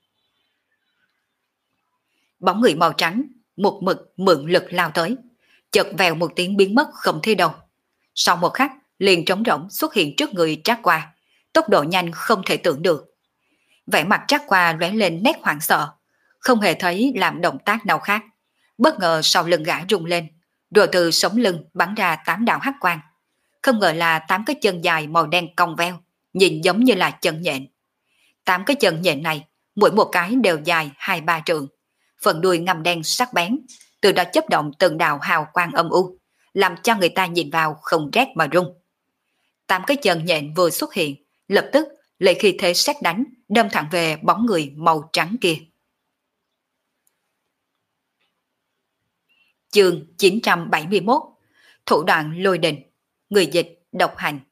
Bóng người màu trắng một mực mượn lực lao tới, chợt vèo một tiếng biến mất không thấy đâu. Sau một khắc liền trống rỗng xuất hiện trước người Trác Qua, tốc độ nhanh không thể tưởng được. Vẻ mặt Trác Qua lóe lên nét hoảng sợ, không hề thấy làm động tác nào khác. Bất ngờ sau lưng gã rung lên, rồi từ sống lưng bắn ra tám đạo hắc quang. Không ngờ là tám cái chân dài màu đen cong veo, nhìn giống như là chân nhện. Tám cái chân nhện này, mỗi một cái đều dài hai ba trượng, phần đuôi ngăm đen sắc bén, từ đó chớp động từng đạo hào quang âm u, làm cho người ta nhìn vào không rét mà run. Tám cái chân nhện vừa xuất hiện, lập tức lấy khí thế sét đánh, đâm thẳng về bóng người màu trắng kia. Chương chín trăm bảy mươi mốt, thủ đoạn lôi đình, người dịch độc hành.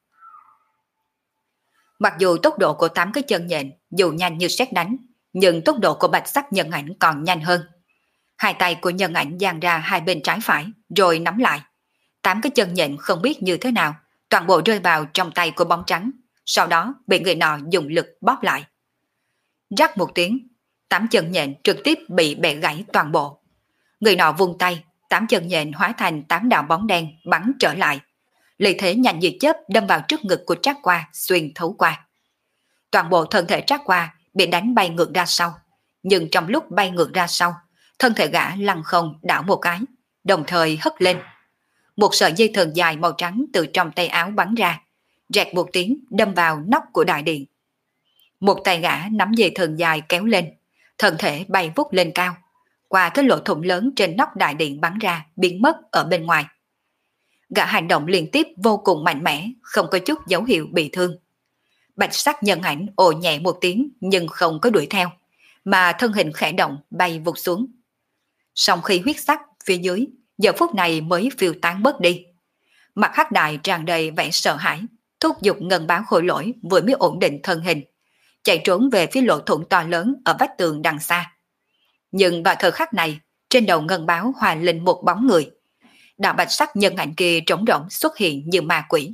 Mặc dù tốc độ của tám cái chân nhện dù nhanh như sét đánh, nhưng tốc độ của bạch sắc nhân ảnh còn nhanh hơn. Hai tay của nhân ảnh dang ra hai bên trái phải, rồi nắm lại. Tám cái chân nhện không biết như thế nào, toàn bộ rơi vào trong tay của bóng trắng, sau đó bị người nọ dùng lực bóp lại. Rắc một tiếng, tám chân nhện trực tiếp bị bẻ gãy toàn bộ. Người nọ vung tay, tám chân nhện hóa thành tám đạo bóng đen bắn trở lại, lợi thế nhanh như chớp đâm vào trước ngực của Trác Qua, xuyên thấu qua. Toàn bộ thân thể Trác Qua bị đánh bay ngược ra sau, nhưng trong lúc bay ngược ra sau, thân thể gã lăn không đảo một cái, đồng thời hất lên. Một sợi dây thừng dài màu trắng từ trong tay áo bắn ra, rẹt một tiếng đâm vào nóc của đại điện. Một tay gã nắm dây thừng dài kéo lên, thân thể bay vút lên cao, qua cái lỗ thủng lớn trên nóc đại điện bắn ra, biến mất ở bên ngoài. Gã hành động liên tiếp vô cùng mạnh mẽ, không có chút dấu hiệu bị thương. Bạch sắc nhân ảnh ồ nhẹ một tiếng nhưng không có đuổi theo, mà thân hình khẽ động bay vụt xuống. Song khi huyết sắc phía dưới giờ phút này mới phiêu tán bớt đi. Mặt Hắc Đại tràn đầy vẻ sợ hãi, thúc giục ngân báo khôi lỗi vừa mới ổn định thân hình, chạy trốn về phía lỗ thủng to lớn ở vách tường đằng xa. Nhưng vào thời khắc này, trên đầu ngân báo hòa lên một bóng người. Đạo bạch sắc nhân ảnh kia trống rỗng xuất hiện như ma quỷ.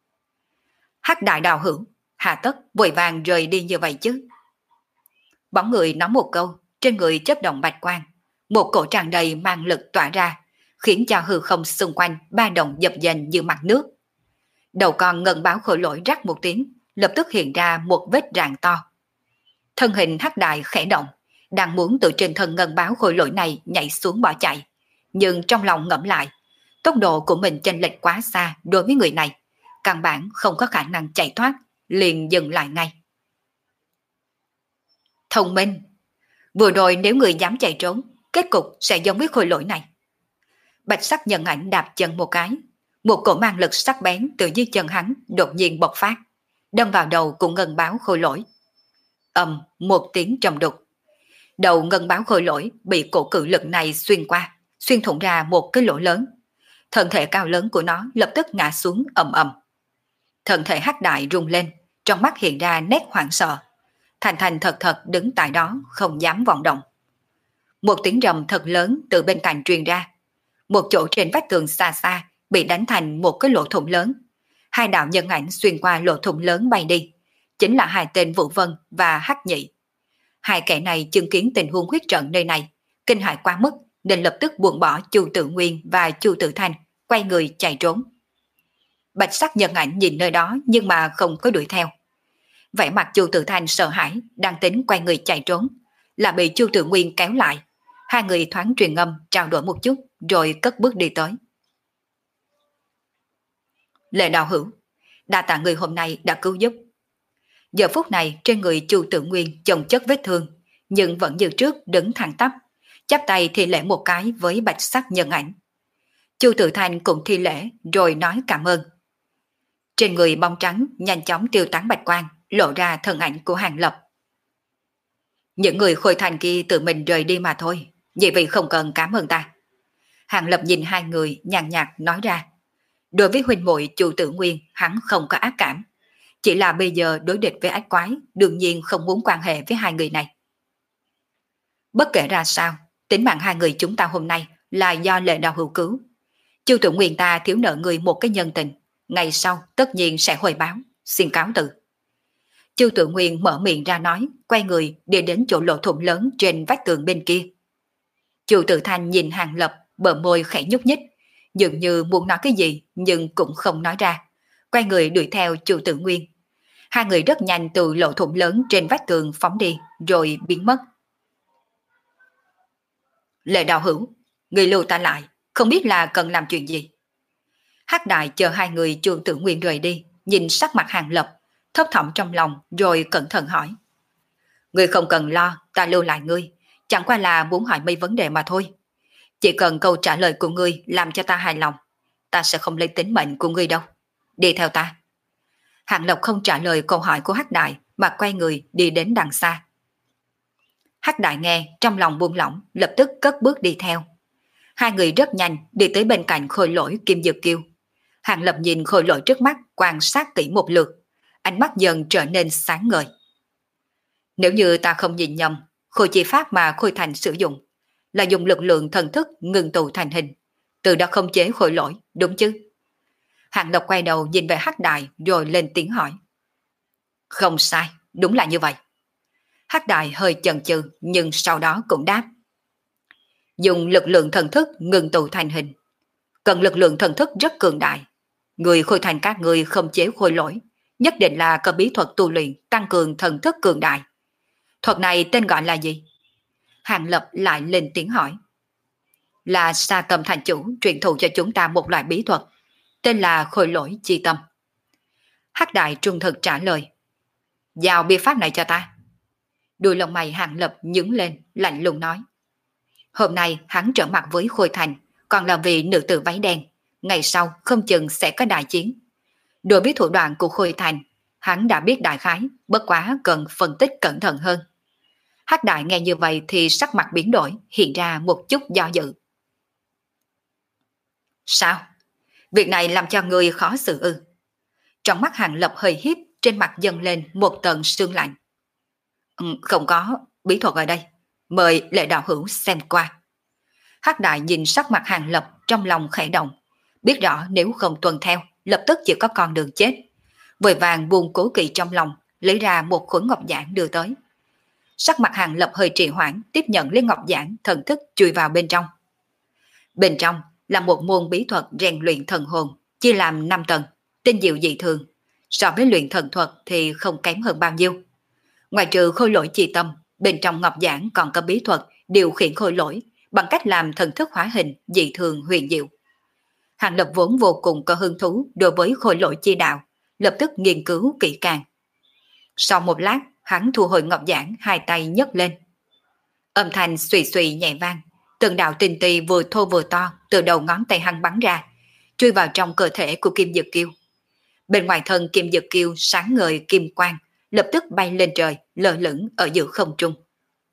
Hắc Đại đạo hữu, hà tất vội vàng rời đi như vậy chứ? Bóng người nói một câu, trên người chớp động bạch quang, một cổ tràn đầy mang lực tỏa ra, khiến cho hư không xung quanh ba động dập dềnh như mặt nước. Đầu con ngân báo khôi lỗi rắc một tiếng, lập tức hiện ra một vết rạn to. Thân hình Hắc Đại khẽ động, đang muốn từ trên thân ngân báo khôi lỗi này nhảy xuống bỏ chạy, nhưng trong lòng ngẫm lại, tốc độ của mình chênh lệch quá xa đối với người này, căn bản không có khả năng chạy thoát, liền dừng lại ngay. Thông minh, vừa rồi nếu người dám chạy trốn, kết cục sẽ giống với khôi lỗi này. Bạch sắc nhân ảnh đạp chân một cái, một cổ mang lực sắc bén từ dưới chân hắn đột nhiên bộc phát, đâm vào đầu của ngân báo khôi lỗi. Ầm một tiếng trầm đục. Đầu ngân báo khôi lỗi bị cổ cự lực này xuyên qua, xuyên thủng ra một cái lỗ lớn. Thân thể cao lớn của nó lập tức ngã xuống ầm ầm. Thân thể hắc đại rung lên, trong mắt hiện ra nét hoảng sợ. Thành thành thật thật đứng tại đó không dám vọng động. Một tiếng rầm thật lớn từ bên cạnh truyền ra. Một chỗ trên vách tường xa xa bị đánh thành một cái lỗ thủng lớn. Hai đạo nhân ảnh xuyên qua lỗ thủng lớn bay đi, chính là hai tên Vũ Vân và Hắc Nhị. Hai kẻ này chứng kiến tình huống huyết trận nơi này, kinh hãi quá mức nên lập tức buông bỏ Chu Tự Nguyên và Chu Tự Thanh, quay người chạy trốn. Bạch sắc nhân ảnh nhìn nơi đó nhưng mà không có đuổi theo. Vẻ mặt Chu Tự Thanh sợ hãi, đang tính quay người chạy trốn, là bị Chu Tự Nguyên kéo lại. Hai người thoáng truyền âm trao đổi một chút rồi cất bước đi tới. Lệ Đạo Hữu, đa tạ người hôm nay đã cứu giúp. Giờ phút này trên người Chu Tự Nguyên chồng chất vết thương, nhưng vẫn như trước đứng thẳng tắp, chắp tay thi lễ một cái với bạch sắc nhân ảnh. Chu Tự Thanh cũng thi lễ rồi nói cảm ơn. Trên người bóng trắng nhanh chóng tiêu tán bạch quang, lộ ra thân ảnh của Hàng Lập. Những người Khôi Thành kia tự mình rời đi mà thôi, vậy vì không cần cảm ơn ta. Hàng Lập nhìn hai người nhàn nhạt nói ra. Đối với huynh muội Chu Tự Nguyên hắn không có ác cảm, chỉ là bây giờ đối địch với ác quái, đương nhiên không muốn quan hệ với hai người này. Bất kể ra sao, tính mạng hai người chúng ta hôm nay là do Lệ Đạo Hữu cứu. Chu Tự Nguyên ta thiếu nợ người một cái nhân tình, ngày sau tất nhiên sẽ hồi báo, xin cáo từ. Chu Tự Nguyên mở miệng ra nói, quay người đi đến chỗ lỗ thủng lớn trên vách tường bên kia. Chu Tự Thanh nhìn Hàng Lập, bờ môi khẽ nhúc nhích, dường như muốn nói cái gì nhưng cũng không nói ra, quay người đuổi theo Chu Tự Nguyên. Hai người rất nhanh từ lỗ thủng lớn trên vách tường phóng đi rồi biến mất. Lệ Đạo Hữu, người lưu ta lại, không biết là cần làm chuyện gì. Hắc Đại chờ hai người Chu Tự Nguyên rời đi, nhìn sắc mặt Hàng Lập, thấp thỏm trong lòng rồi cẩn thận hỏi. Ngươi không cần lo, ta lưu lại ngươi, chẳng qua là muốn hỏi mấy vấn đề mà thôi. Chỉ cần câu trả lời của ngươi làm cho ta hài lòng, ta sẽ không lấy tính mệnh của ngươi đâu. Đi theo ta. Hàng Lập không trả lời câu hỏi của Hắc Đại mà quay người đi đến đằng xa. Hắc Đại nghe trong lòng buông lỏng, lập tức cất bước đi theo. Hai người rất nhanh đi tới bên cạnh Khôi Lỗi Kim Dược Kiêu. Hàng Lập nhìn Khôi Lỗi trước mắt quan sát kỹ một lượt, ánh mắt dần trở nên sáng ngời. Nếu như ta không nhìn nhầm, khôi chi pháp mà Khôi Thành sử dụng là dùng lực lượng thần thức ngừng tụ thành hình, từ đó khống chế Khôi Lỗi, đúng chứ? Hàng Lập quay đầu nhìn về Hắc Đại rồi lên tiếng hỏi. Không sai, đúng là như vậy. Hắc Đại hơi chần chừ nhưng sau đó cũng đáp. Dùng lực lượng thần thức ngừng tụ thành hình, cần lực lượng thần thức rất cường đại. Người Khôi Thành các người không chế Khôi Lỗi, nhất định là có bí thuật tu luyện tăng cường thần thức cường đại. Thuật này tên gọi là gì? Hàng Lập lại lên tiếng hỏi. Là Sa Tâm Thành Chủ truyền thụ cho chúng ta một loại bí thuật, tên là Khôi Lỗi Chi Tâm. Hắc Đại trung thực trả lời. Giao bí pháp này cho ta. Đuôi lông mày Hàng Lập nhướng lên, lạnh lùng nói. Hôm nay hắn trở mặt với Khôi Thành, còn là vì nữ tử váy đen, ngày sau không chừng sẽ có đại chiến. Đối với thủ đoạn của Khôi Thành, hắn đã biết đại khái, bất quá cần phân tích cẩn thận hơn. Hắc Đại nghe như vậy thì sắc mặt biến đổi, hiện ra một chút do dự. Sao? Việc này làm cho người khó xử ư? Trong mắt Hàng Lập hơi hiếp, trên mặt dâng lên một tầng sương lạnh. Ừ, không có, bí thuật ở đây. Mời Lệ Đạo Hữu xem qua. Hắc Đại nhìn sắc mặt Hàng Lập trong lòng khẽ động, biết rõ nếu không tuân theo, lập tức chỉ có con đường chết. Vội vàng buông cố kỵ trong lòng, lấy ra một khối ngọc giản đưa tới. Sắc mặt Hàng Lập hơi trì hoãn, tiếp nhận lấy ngọc giản, thần thức chui vào bên trong. Bên trong là một môn bí thuật rèn luyện thần hồn, chia làm năm tầng, tinh diệu dị thường. So với luyện thần thuật thì không kém hơn bao nhiêu. Ngoài trừ Khôi Lỗi Chi Tâm, bên trong ngọc giản còn có bí thuật điều khiển Khôi Lỗi bằng cách làm thần thức hóa hình dị thường huyền diệu. Hàng Lập vốn vô cùng có hứng thú đối với Khôi Lỗi Chi Đạo, lập tức nghiên cứu kỹ càng. Sau một lát, hắn thu hồi ngọc giản, hai tay nhấc lên. Âm thanh xùy xùy nhẹ vang, từng đạo tinh tì vừa thô vừa to từ đầu ngón tay hắn bắn ra, chui vào trong cơ thể của Kim Dược Kiêu. Bên ngoài thân Kim Dược Kiêu sáng ngời kim quang, lập tức bay lên trời, lơ lửng ở giữa không trung.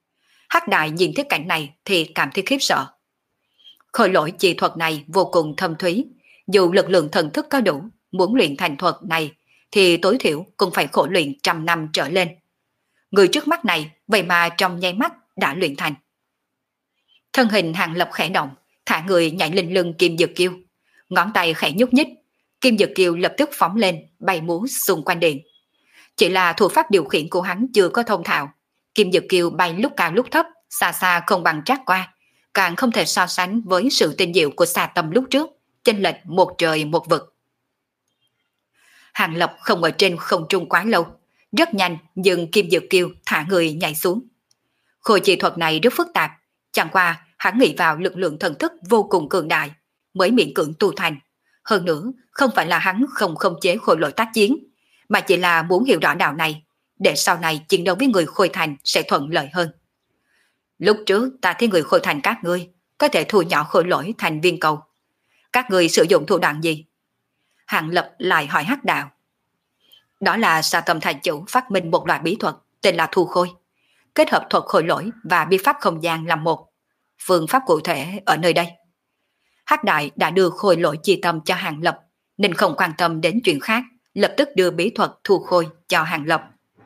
Hắc Đại nhìn thấy cảnh này thì cảm thấy khiếp sợ. Khôi lỗi chi thuật này vô cùng thâm thúy, dù lực lượng thần thức có đủ, muốn luyện thành thuật này thì tối thiểu cũng phải khổ luyện trăm năm trở lên. Người trước mắt này vậy mà trong nháy mắt đã luyện thành. Thân hình Hàng Lập khẽ động, thả người nhảy lên lưng Kim Dực Kiêu, ngón tay khẽ nhúc nhích, Kim Dực Kiêu lập tức phóng lên, bay múa xung quanh điện. Chỉ là thủ pháp điều khiển của hắn chưa có thông thạo, Kim Dực Kiêu bay lúc cao lúc thấp, xa xa không bằng Trác Qua, càng không thể so sánh với sự tinh diệu của Sa Tâm lúc trước, chênh lệch một trời một vực. Hàng Lập không ở trên không trung quá lâu, rất nhanh nhưng Kim Dực Kiêu thả người nhảy xuống. Khôi chi thuật này rất phức tạp, chẳng qua hắn nghĩ vào lực lượng thần thức vô cùng cường đại mới miễn cưỡng tu thành. Hơn nữa, không phải là hắn không khống chế khôi lỗi tác chiến, mà chỉ là muốn hiểu rõ đạo này, để sau này chiến đấu với người Khôi Thành sẽ thuận lợi hơn. Lúc trước ta thấy người Khôi Thành các ngươi có thể thu nhỏ khôi lỗi thành viên cầu. Các ngươi sử dụng thủ đoạn gì? Hàng Lập lại hỏi Hắc Đạo. Đó là Sa Tâm Thành chủ phát minh một loại bí thuật tên là thu khôi, kết hợp thuật khôi lỗi và bí pháp không gian làm một. Phương pháp cụ thể ở nơi đây. Hắc Đại đã đưa khôi lỗi chi tâm cho Hàng Lập, nên không quan tâm đến chuyện khác, lập tức đưa bí thuật thu khôi cho Hàng Lập.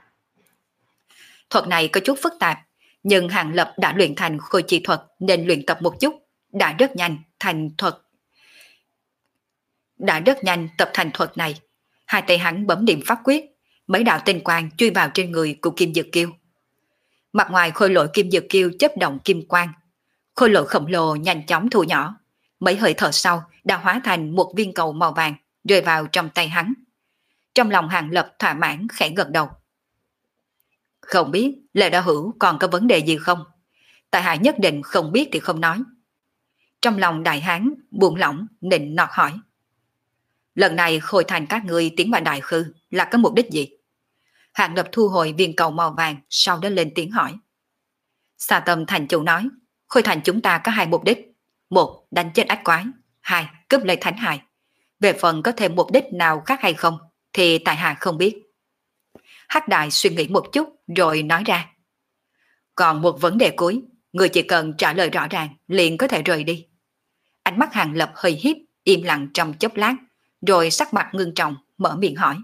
Thuật này có chút phức tạp, nhưng Hàng Lập đã luyện thành khôi chi thuật nên luyện tập một chút, đã rất nhanh thành thuật. Đã rất nhanh tập thành thuật này, hai tay hắn bấm niệm pháp quyết, mấy đạo tinh quang chui vào trên người của Kim Dực Kiêu. Mặt ngoài khôi lỗi Kim Dực Kiêu chớp động kim quang, khôi lỗi khổng lồ nhanh chóng thu nhỏ, mấy hơi thở sau đã hóa thành một viên cầu màu vàng rơi vào trong tay hắn. Trong lòng Hàng Lập thỏa mãn khẽ gật đầu. Không biết Lệ Đạo Hữu còn có vấn đề gì không? Tại hạ nhất định không biết thì không nói. Trong lòng đại hán buông lỏng nịnh nọt hỏi. Lần này Khôi Thành các ngươi tiến vào đại khư là có mục đích gì? Hàng Lập thu hồi viên cầu màu vàng, sau đó lên tiếng hỏi. Sa Tâm Thành chủ nói, Khôi Thành chúng ta có hai mục đích. Một, đánh chết ách quái. Hai, cướp lấy thánh hài. Về phần có thêm mục đích nào khác hay không thì tại hạ không biết. Hắc Đại suy nghĩ một chút rồi nói ra. Còn một vấn đề cuối, người chỉ cần trả lời rõ ràng liền có thể rời đi. Ánh mắt Hàng Lập hơi híp, im lặng trong chốc lát, rồi sắc mặt ngưng trọng mở miệng hỏi.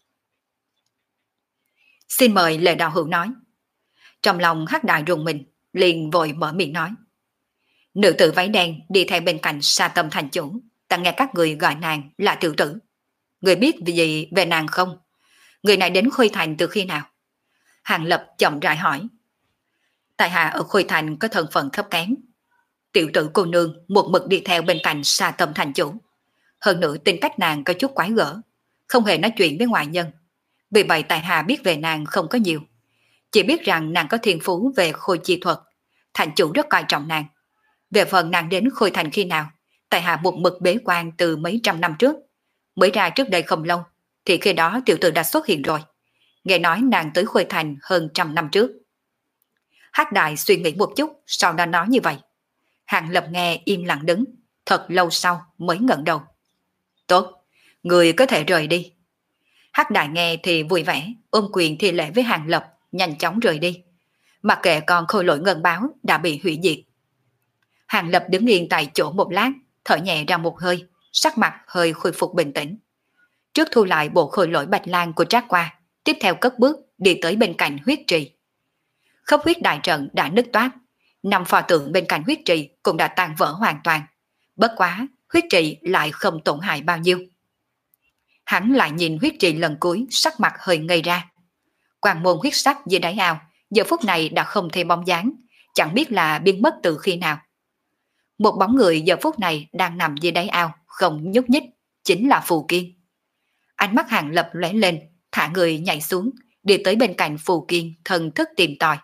Xin mời Lệ Đạo Hữu nói. Trong lòng Hắc Đại rùng mình, liền vội mở miệng nói. Nữ tử váy đen đi theo bên cạnh Sa Tâm Thành chủ, ta nghe các người gọi nàng là tiểu tử. Người biết gì về nàng không? Người này đến Khôi Thành từ khi nào? Hàng Lập chậm rãi hỏi. Tại hạ ở Khôi Thành có thân phận thấp kém. Tiểu tử cô nương một mực đi theo bên cạnh Sa Tâm Thành chủ. Hơn nữa tính cách nàng có chút quái gở, không hề nói chuyện với ngoại nhân. Vì vậy tại hạ biết về nàng không có nhiều. Chỉ biết rằng nàng có thiên phú về khôi chi thuật. Thành chủ rất coi trọng nàng. Về phần nàng đến Khôi Thành khi nào, tại hạ một mực bế quan từ mấy trăm năm trước. Mới ra trước đây không lâu, thì khi đó tiểu tử đã xuất hiện rồi. Nghe nói nàng tới Khôi Thành hơn trăm năm trước. Hắc Đại suy nghĩ một chút, sau đó nói như vậy. Hàng Lập nghe im lặng đứng, thật lâu sau mới ngẩng đầu. Tốt, người có thể rời đi. Hắc Đại nghe thì vui vẻ, ôm quyền thi lễ với Hàng Lập, nhanh chóng rời đi. Mặc kệ còn khôi lỗi ngân báo đã bị hủy diệt. Hàng Lập đứng yên tại chỗ một lát, thở nhẹ ra một hơi, sắc mặt hơi khôi phục bình tĩnh. Trước thu lại bộ khôi lỗi bạch lan của Trác Qua, tiếp theo cất bước đi tới bên cạnh huyết trì. Khốc huyết đại trận đã nứt toát, năm pho tượng bên cạnh huyết trì cũng đã tan vỡ hoàn toàn. Bất quá, huyết trì lại không tổn hại bao nhiêu. Hắn lại nhìn huyết trì lần cuối, sắc mặt hơi ngây ra. Quang môn huyết sắc dưới đáy ao, giờ phút này đã không thấy bóng dáng, chẳng biết là biến mất từ khi nào. Một bóng người giờ phút này đang nằm dưới đáy ao, không nhúc nhích, chính là Phù Kiên. Ánh mắt Hàng Lập lóe lên, thả người nhảy xuống, đi tới bên cạnh Phù Kiên, thần thức tìm tòi.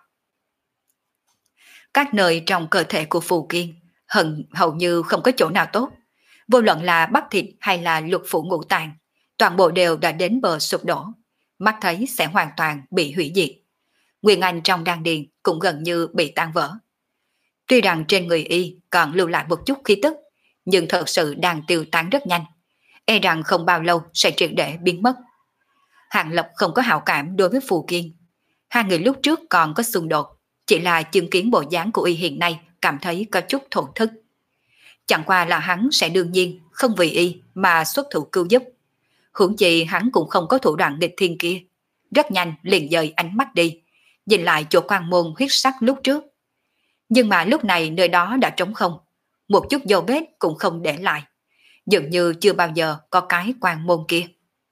Các nơi trong cơ thể của Phù Kiên hận hầu như không có chỗ nào tốt. Vô luận là bắp thịt hay là lục phủ ngũ tạng, toàn bộ đều đã đến bờ sụp đổ, mắt thấy sẽ hoàn toàn bị hủy diệt. Nguyên Anh trong đan điền cũng gần như bị tan vỡ. Tuy rằng trên người y còn lưu lại một chút khí tức, nhưng thật sự đang tiêu tán rất nhanh, e rằng không bao lâu sẽ triệt để biến mất. Hàng Lập không có hảo cảm đối với Phù Kiên. Hai người lúc trước còn có xung đột, chỉ là chứng kiến bộ dáng của y hiện nay cảm thấy có chút thổn thức. Chẳng qua là hắn sẽ đương nhiên không vì y mà xuất thủ cứu giúp. Huống chi hắn cũng không có thủ đoạn nghịch thiên kia. Rất nhanh liền dời ánh mắt đi, nhìn lại chỗ quan môn huyết sắc lúc trước. Nhưng mà lúc này nơi đó đã trống không, một chút dấu vết cũng không để lại, dường như chưa bao giờ có cái quan môn kia.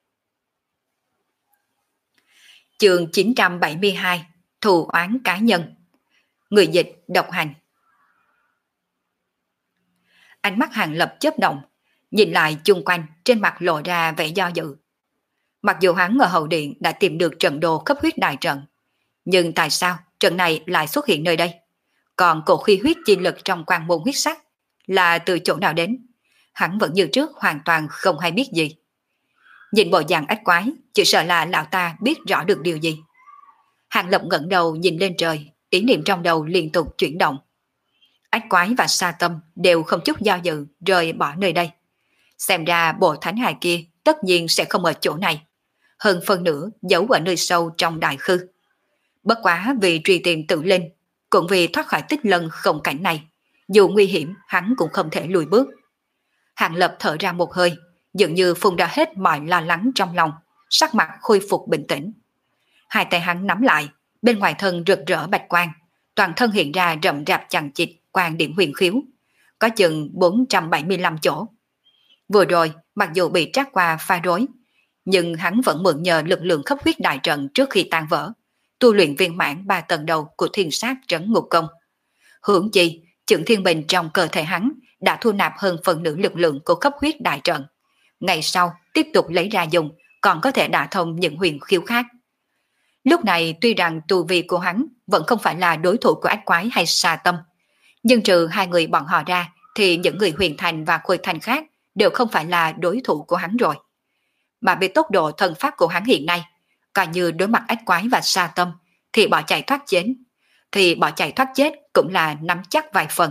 Chương chín trăm bảy mươi hai, thù oán cá nhân. Người dịch độc hành. Ánh mắt Hàng Lập chớp động, nhìn lại chung quanh, trên mặt lộ ra vẻ do dự. Mặc dù hắn ở hậu điện đã tìm được trận đồ cấp huyết đại trận, nhưng tại sao trận này lại xuất hiện nơi đây? Còn cổ khí huyết chi lực trong quan môn huyết sắc là từ chỗ nào đến? Hắn vẫn như trước hoàn toàn không hay biết gì. Nhìn bộ dạng ách quái, chỉ sợ là lão ta biết rõ được điều gì. Hàng Lập ngẩng đầu nhìn lên trời, ý niệm trong đầu liên tục chuyển động. Ách quái và sa tâm đều không chút do dự rời bỏ nơi đây. Xem ra bộ thánh hài kia tất nhiên sẽ không ở chỗ này. Hơn phân nửa giấu ở nơi sâu trong đại khư. Bất quá vì truy tìm tự linh, cũng vì thoát khỏi tích lân không cảnh này, dù nguy hiểm hắn cũng không thể lùi bước. Hàng Lập thở ra một hơi, dường như phun ra hết mọi lo lắng trong lòng, sắc mặt khôi phục bình tĩnh. Hai tay hắn nắm lại, bên ngoài thân rực rỡ bạch quang, toàn thân hiện ra rậm rạp chằng chịt quang điểm huyền khiếu, có chừng bốn trăm bảy mươi lăm chỗ. Vừa rồi, mặc dù bị trát qua pha rối, nhưng hắn vẫn mượn nhờ lực lượng khắp huyết đại trận trước khi tan vỡ, tu luyện viên mãn ba tầng đầu của thiên sát trấn ngục công. Hưởng chi, chưởng thiên bình trong cơ thể hắn đã thu nạp hơn phần nửa lực lượng của khắp huyết đại trận. Ngày sau, tiếp tục lấy ra dùng, còn có thể đả thông những huyền khiếu khác. Lúc này tuy rằng tu vi của hắn vẫn không phải là đối thủ của ách quái hay sa tâm, nhưng trừ hai người bọn họ ra thì những người huyền thành và khôi thành khác đều không phải là đối thủ của hắn rồi. Mà với tốc độ thần pháp của hắn hiện nay, coi như đối mặt ách quái và sa tâm thì bỏ chạy thoát chết, thì bỏ chạy thoát chết cũng là nắm chắc vài phần.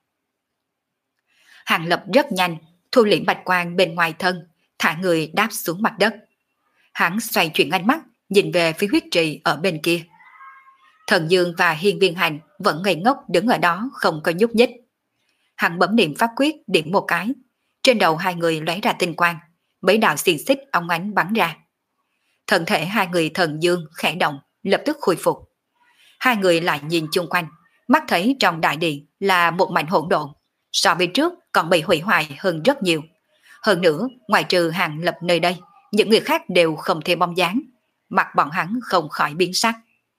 Hàng Lập rất nhanh thu liễm bạch quang bên ngoài thân, thả người đáp xuống mặt đất. Hắn xoay chuyển ánh mắt, nhìn về phía huyết trì ở bên kia. Thần Dương và Hiên Viên Hành vẫn ngây ngốc đứng ở đó không có nhúc nhích. Hắn bấm niệm pháp quyết điểm một cái, trên đầu hai người lóe ra tinh quang, mấy đạo xiềng xích óng ánh bắn ra. Thân thể hai người Thần Dương khẽ động, lập tức khôi phục. Hai người lại nhìn chung quanh, mắt thấy trong đại điện là một mảnh hỗn độn, so với trước còn bị hủy hoại hơn rất nhiều. Hơn nữa, ngoài trừ Hàng Lập nơi đây, những người khác đều không thể bóng dáng, mặt bọn hắn không khỏi biến sắc.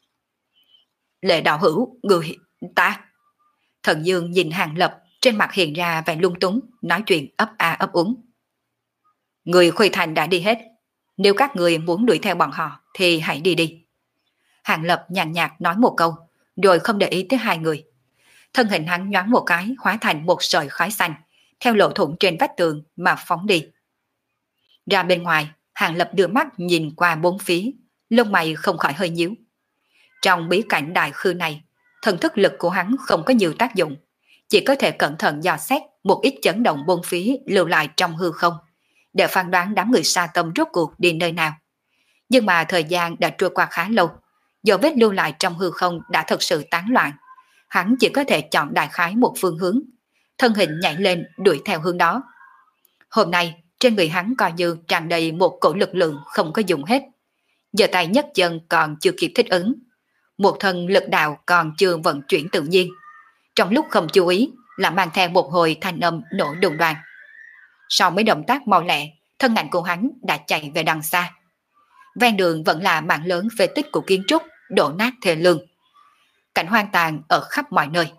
Lệ đạo hữu, người, ta. Thần Dương nhìn Hàng Lập, trên mặt hiện ra vẻ lung túng, nói chuyện ấp a ấp úng. Người Khôi Thành đã đi hết, nếu các người muốn đuổi theo bọn họ thì hãy đi đi. Hàng Lập nhàn nhạt nói một câu, rồi không để ý tới hai người. Thân hình hắn nhoáng một cái, hóa thành một sợi khói xanh, theo lỗ thủng trên vách tường mà phóng đi. Ra bên ngoài, Hàng Lập đưa mắt nhìn qua bốn phía, lông mày không khỏi hơi nhíu. Trong bí cảnh đại khư này, thần thức lực của hắn không có nhiều tác dụng, chỉ có thể cẩn thận dò xét một ít chấn động bốn phía lưu lại trong hư không, để phán đoán đám người sa tâm rốt cuộc đi nơi nào. Nhưng mà thời gian đã trôi qua khá lâu, dấu vết lưu lại trong hư không đã thật sự tán loạn. Hắn chỉ có thể chọn đại khái một phương hướng, thân hình nhảy lên đuổi theo hướng đó. Hôm nay, trên người hắn coi như tràn đầy một cổ lực lượng không có dùng hết. Giờ tay nhấc chân còn chưa kịp thích ứng, một thân lực đạo còn chưa vận chuyển tự nhiên. Trong lúc không chú ý là mang theo một hồi thanh âm nổ đùng đoàng. Sau mấy động tác mau lẹ, thân ảnh của hắn đã chạy về đằng xa. Ven đường vẫn là mảng lớn phế tích của kiến trúc đổ nát thê lương, cảnh hoang tàn ở khắp mọi nơi.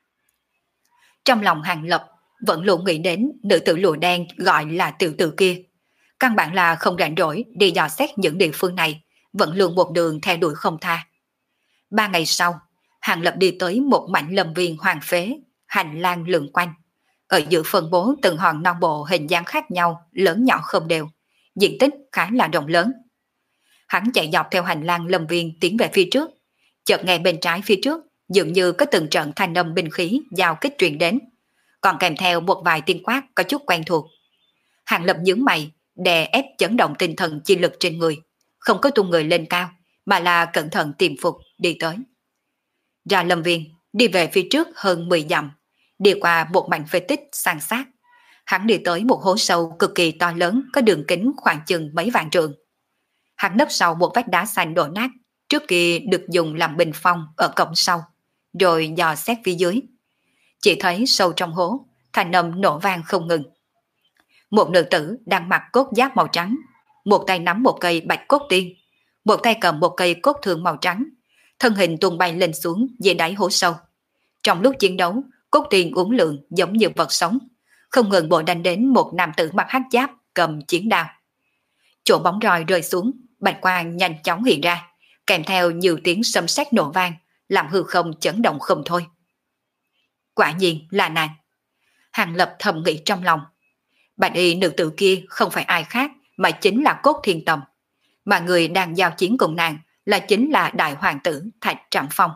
Trong lòng Hàng Lập vẫn luôn nghĩ đến nữ tử lụa đen gọi là tiểu tử kia. Căn bản là không rảnh rỗi đi dò xét những địa phương này, vẫn luôn một đường theo đuổi không tha. Ba ngày sau, Hàng Lập đi tới một mảnh lâm viên hoang phế, hành lang lượn quanh. Ở giữa phân bố từng hòn non bộ hình dáng khác nhau, lớn nhỏ không đều, diện tích khá là rộng lớn. Hắn chạy dọc theo hành lang lâm viên tiến về phía trước, chợt nghe bên trái phía trước dường như có từng trận thanh âm binh khí giao kích truyền đến, còn kèm theo một vài tiếng quát có chút quen thuộc. Hàng Lập nhướng mày, đè ép chấn động tinh thần chi lực trên người, không có tung người lên cao, mà là cẩn thận tiềm phục đi tới. Ra lâm viên, đi về phía trước hơn mười dặm, đi qua một mảnh phế tích san sát. Hắn đi tới một hố sâu cực kỳ to lớn có đường kính khoảng chừng mấy vạn trượng. Hắn nấp sau một vách đá xanh đổ nát, trước kia được dùng làm bình phong ở cổng sau, rồi dò xét phía dưới. Chỉ thấy sâu trong hố, thanh âm nổ vang không ngừng. Một nữ tử đang mặc cốt giáp màu trắng, một tay nắm một cây bạch cốt tiên, một tay cầm một cây cốt thương màu trắng, thân hình tung bay lên xuống dưới đáy hố sâu. Trong lúc chiến đấu, cốt tiên uốn lượn giống như vật sống, không ngừng bộ đánh đến một nam tử mặc hắc giáp cầm chiến đao. Chỗ bóng roi rơi xuống, bạch quang nhanh chóng hiện ra, kèm theo nhiều tiếng sấm sét nổ vang, làm hư không chấn động không thôi. Quả nhiên là nàng. Hàng Lập thầm nghĩ trong lòng. Bạch y nữ tử kia không phải ai khác mà chính là Cốt Thiên Tầm, mà người đang giao chiến cùng nàng là chính là đại hoàng tử Thạch Trạm Phong.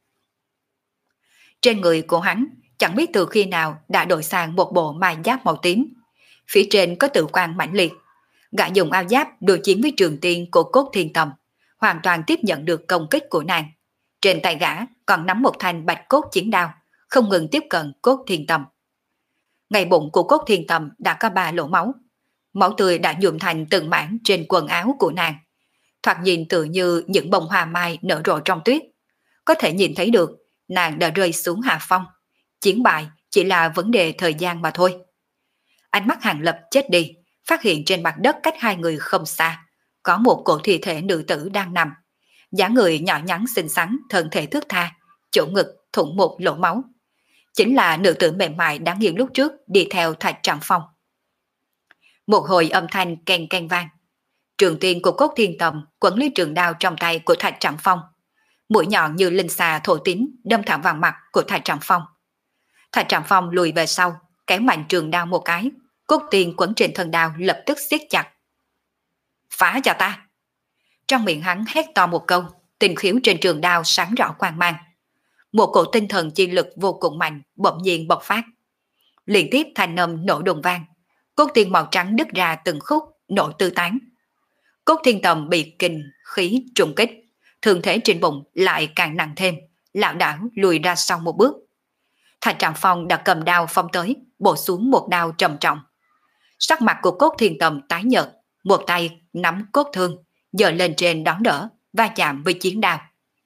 Trên người của hắn chẳng biết từ khi nào đã đổi sang một bộ mai giáp màu tím, phía trên có tự quang mãnh liệt. Gã dùng áo giáp đối chiến với trường tiên của Cốt Thiên Tầm, hoàn toàn tiếp nhận được công kích của nàng. Trên tay gã còn nắm một thanh bạch cốt chiến đao, không ngừng tiếp cận Cốt Thiên Tầm. Ngay bụng của Cốt Thiên Tầm đã có ba lỗ máu, máu tươi đã nhuộm thành từng mảng trên quần áo của nàng, thoạt nhìn tự như những bông hoa mai nở rộ trong tuyết. Có thể nhìn thấy được nàng đã rơi xuống hạ phong, chiến bại chỉ là vấn đề thời gian mà thôi. Ánh mắt Hàng Lập chết đi, phát hiện trên mặt đất cách hai người không xa có một cổ thi thể nữ tử đang nằm, dáng người nhỏ nhắn xinh xắn, thân thể thướt tha, chỗ ngực thủng một lỗ máu, chính là nữ tử mềm mại đáng yêu lúc trước đi theo Thạch Trạm Phong. Một hồi âm thanh keng keng vang, trường tiên của Cốt Thiên Tầm quấn lấy trường đao trong tay của Thạch Trạm Phong, mũi nhọn như linh xà thổ tín đâm thẳng vào mặt của Thạch Trạm Phong. Thạch Trạm Phong lùi về sau, kéo mạnh trường đao một cái, cốt tiên quấn trên thân đao lập tức siết chặt. Phá cho ta! Trong miệng hắn hét to một câu, tinh khiếu trên trường đao sáng rõ quang mang. Một cổ tinh thần chi lực vô cùng mạnh bỗng nhiên bộc phát. Liên tiếp thanh âm nổ đùng vang, cốt tiên màu trắng đứt ra từng khúc, nổ tư tán. Cốt Thiên Tầm bị kinh khí trùng kích, thương thế trên bụng lại càng nặng thêm, lảo đảo lùi ra sau một bước. Thạch Trạm Phong đã cầm đao phong tới, bổ xuống một đao trầm trọng. Sắc mặt của Cốt Thiên Tầm tái nhợt, một tay nắm cốt thương, giơ lên trên đón đỡ, va chạm với chiến đao.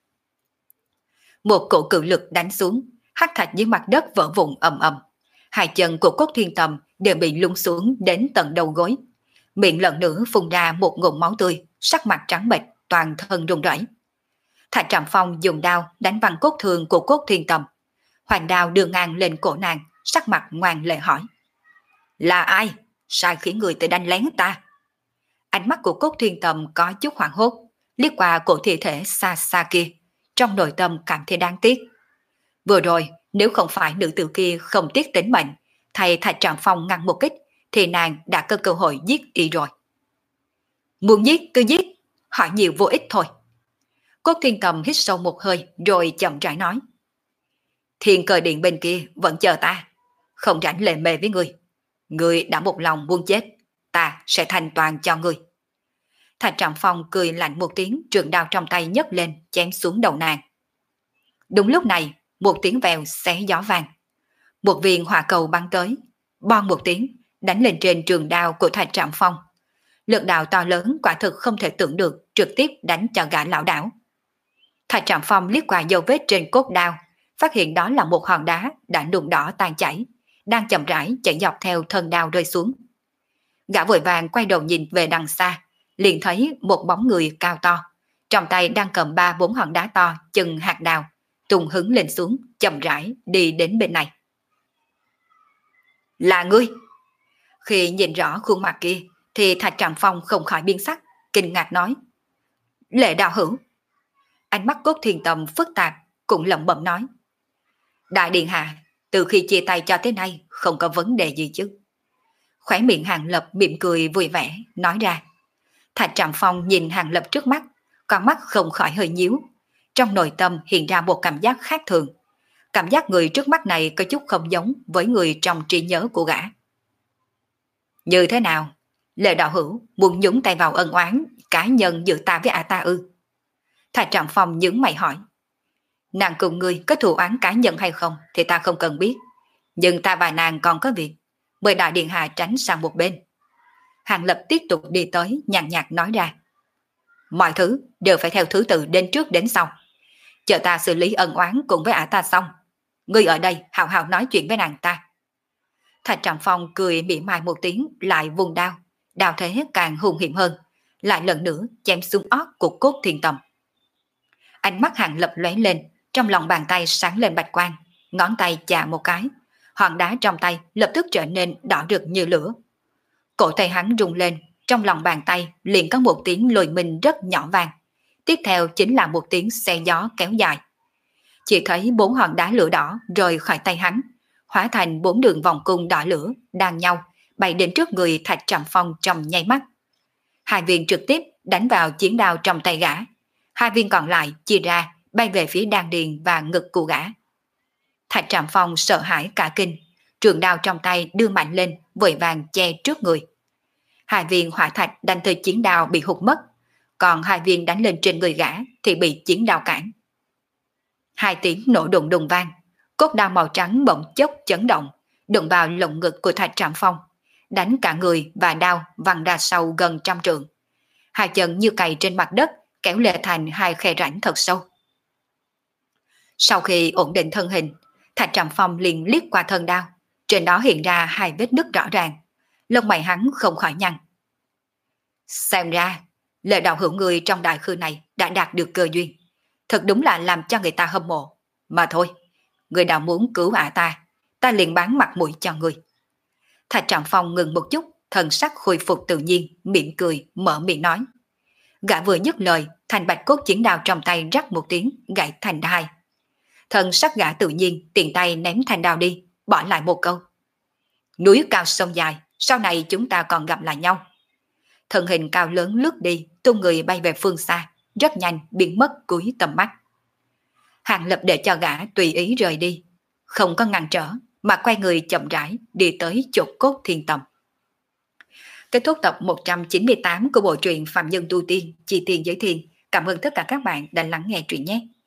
Một cổ cự lực đánh xuống, hắc thạch dưới mặt đất vỡ vụn ầm ầm. Hai chân của Cốt Thiên Tầm đều bị lún xuống đến tận đầu gối. Miệng lần nữa phun ra một ngụm máu tươi, sắc mặt trắng bệch, toàn thân run rẩy. Thạch Trạm Phong dùng đao đánh văng cốt thương của Cốt Thiên Tầm. Hoàng đao đưa ngang lên cổ nàng, sắc mặt ngoan lệ hỏi: Là ai? Sai khiến người tới đánh lén ta? Ánh mắt của Cốt Thiên Tầm có chút hoảng hốt, liếc qua cổ thi thể xa xa kia, trong nội tâm cảm thấy đáng tiếc. Vừa rồi, nếu không phải nữ tử kia không tiếc tính mệnh, thầy Thạch Trạm Phong ngăn một kích, thì nàng đã có cơ hội giết y rồi. Muốn giết cứ giết, hỏi nhiều vô ích thôi. Cốt Thiên Tầm hít sâu một hơi rồi chậm rãi nói: Thiên Cơ Điện bên kia vẫn chờ ta, không rảnh lề mề với người. Người đã một lòng muốn chết, ta sẽ thành toàn cho người. Thạch Trạm Phong cười lạnh một tiếng, trường đao trong tay nhấc lên chém xuống đầu nàng. Đúng lúc này, một tiếng vèo xé gió vang, một viên hỏa cầu bắn tới, bon một tiếng đánh lên trên trường đao của Thạch Trạm Phong. Lực đạo to lớn quả thực không thể tưởng được, trực tiếp đánh cho gã lão đảo. Thạch Trạm Phong liếc qua dấu vết trên cốt đao, phát hiện đó là một hòn đá đã nung đỏ tan chảy, đang chậm rãi chạy dọc theo thân đao rơi xuống. Gã vội vàng quay đầu nhìn về đằng xa, liền thấy một bóng người cao to, trong tay đang cầm ba bốn hòn đá to chừng hạt đào, tung hứng lên xuống, chậm rãi đi đến bên này. Là ngươi! Khi nhìn rõ khuôn mặt kia, thì Thạch Trạm Phong không khỏi biến sắc, kinh ngạc nói: Lệ đạo hữu! Ánh mắt Cốt Thiên Tầm phức tạp, cũng lẩm bẩm nói: Đại điện hạ, từ khi chia tay cho tới nay không có vấn đề gì chứ? Khóe miệng Hàng Lập mỉm cười vui vẻ, nói ra. Thạch Trạm Phong nhìn Hàng Lập trước mắt, con mắt không khỏi hơi nhíu, trong nội tâm hiện ra một cảm giác khác thường. Cảm giác người trước mắt này có chút không giống với người trong trí nhớ của gã. Như thế nào? Lệ đạo hữu muốn nhúng tay vào ân oán cá nhân giữa ta với ả ta ư? Thạch Trạm Phong nhướng mày hỏi. Nàng cùng ngươi có thù oán cá nhân hay không thì ta không cần biết. Nhưng ta và nàng còn có việc. Mời đại điện hạ tránh sang một bên. Hàng Lập tiếp tục đi tới, nhàn nhạt nói ra. Mọi thứ đều phải theo thứ tự đến trước đến sau. Chờ ta xử lý ân oán cùng với ả ta xong. Ngươi ở đây hào hào nói chuyện với nàng ta. Thạch Trầm Phong cười mỉa mai một tiếng, lại vùng đao. Đao thế càng hùng hiểm hơn. Lại lần nữa chém xuống ót của cốt thiên tầm. Ánh mắt Hàng Lập lóe lên, trong lòng bàn tay sáng lên bạch quang, ngón tay chà một cái, hòn đá trong tay lập tức trở nên đỏ rực như lửa. Cổ tay hắn rung lên, trong lòng bàn tay liền có một tiếng lôi mình rất nhỏ vang. Tiếp theo chính là một tiếng xe gió kéo dài. Chỉ thấy bốn hòn đá lửa đỏ rời khỏi tay hắn, hóa thành bốn đường vòng cung đỏ lửa đan nhau, bay đến trước người Thạch Trầm Phong trong nháy mắt. Hai viên trực tiếp đánh vào chiến đao trong tay gã. Hai viên còn lại chia ra bay về phía đan điền và ngực của gã. Thạch Trầm Phong sợ hãi cả kinh, trường đao trong tay đưa mạnh lên, vội vàng che trước người. Hai viên hỏa thạch đánh tới chiến đao bị hụt mất, còn hai viên đánh lên trên người gã thì bị chiến đao cản. Hai tiếng nổ đùng đùng vang, cốt đao màu trắng bỗng chốc chấn động, đụng vào lồng ngực của Thạch Trầm Phong, đánh cả người và đao văng ra sau gần trăm trượng. Hai chân như cày trên mặt đất, kéo lệ thành hai khe rãnh thật sâu. Sau khi ổn định thân hình, Thạch Trầm Phong liền liếc qua thân đao, trên đó hiện ra hai vết nứt rõ ràng. Lông mày hắn không khỏi nhăn. Xem ra, lời đạo hữu người trong đại khư này đã đạt được cơ duyên. Thật đúng là làm cho người ta hâm mộ. Mà thôi, người nào muốn cứu ả ta, ta liền bán mặt mũi cho người. Thạch Trầm Phong ngừng một chút, thần sắc khôi phục tự nhiên, miệng cười, mở miệng nói. Gã vừa dứt lời, thanh bạch cốt chiến đao trong tay rắc một tiếng, gãy thành hai. Thần sắc gã tự nhiên, tiện tay ném thanh đao đi, bỏ lại một câu. Núi cao sông dài, sau này chúng ta còn gặp lại nhau. Thân hình cao lớn lướt đi, tung người bay về phương xa, rất nhanh biến mất cuối tầm mắt. Hàng Lập để cho gã tùy ý rời đi, không có ngăn trở, mà quay người chậm rãi đi tới chỗ cốt thiên tầm. Kết thúc tập một trăm chín mươi tám của bộ truyện Phạm Nhân Tu Tiên, Chi Tiên Giới Thiên. Cảm ơn tất cả các bạn đã lắng nghe truyện nhé.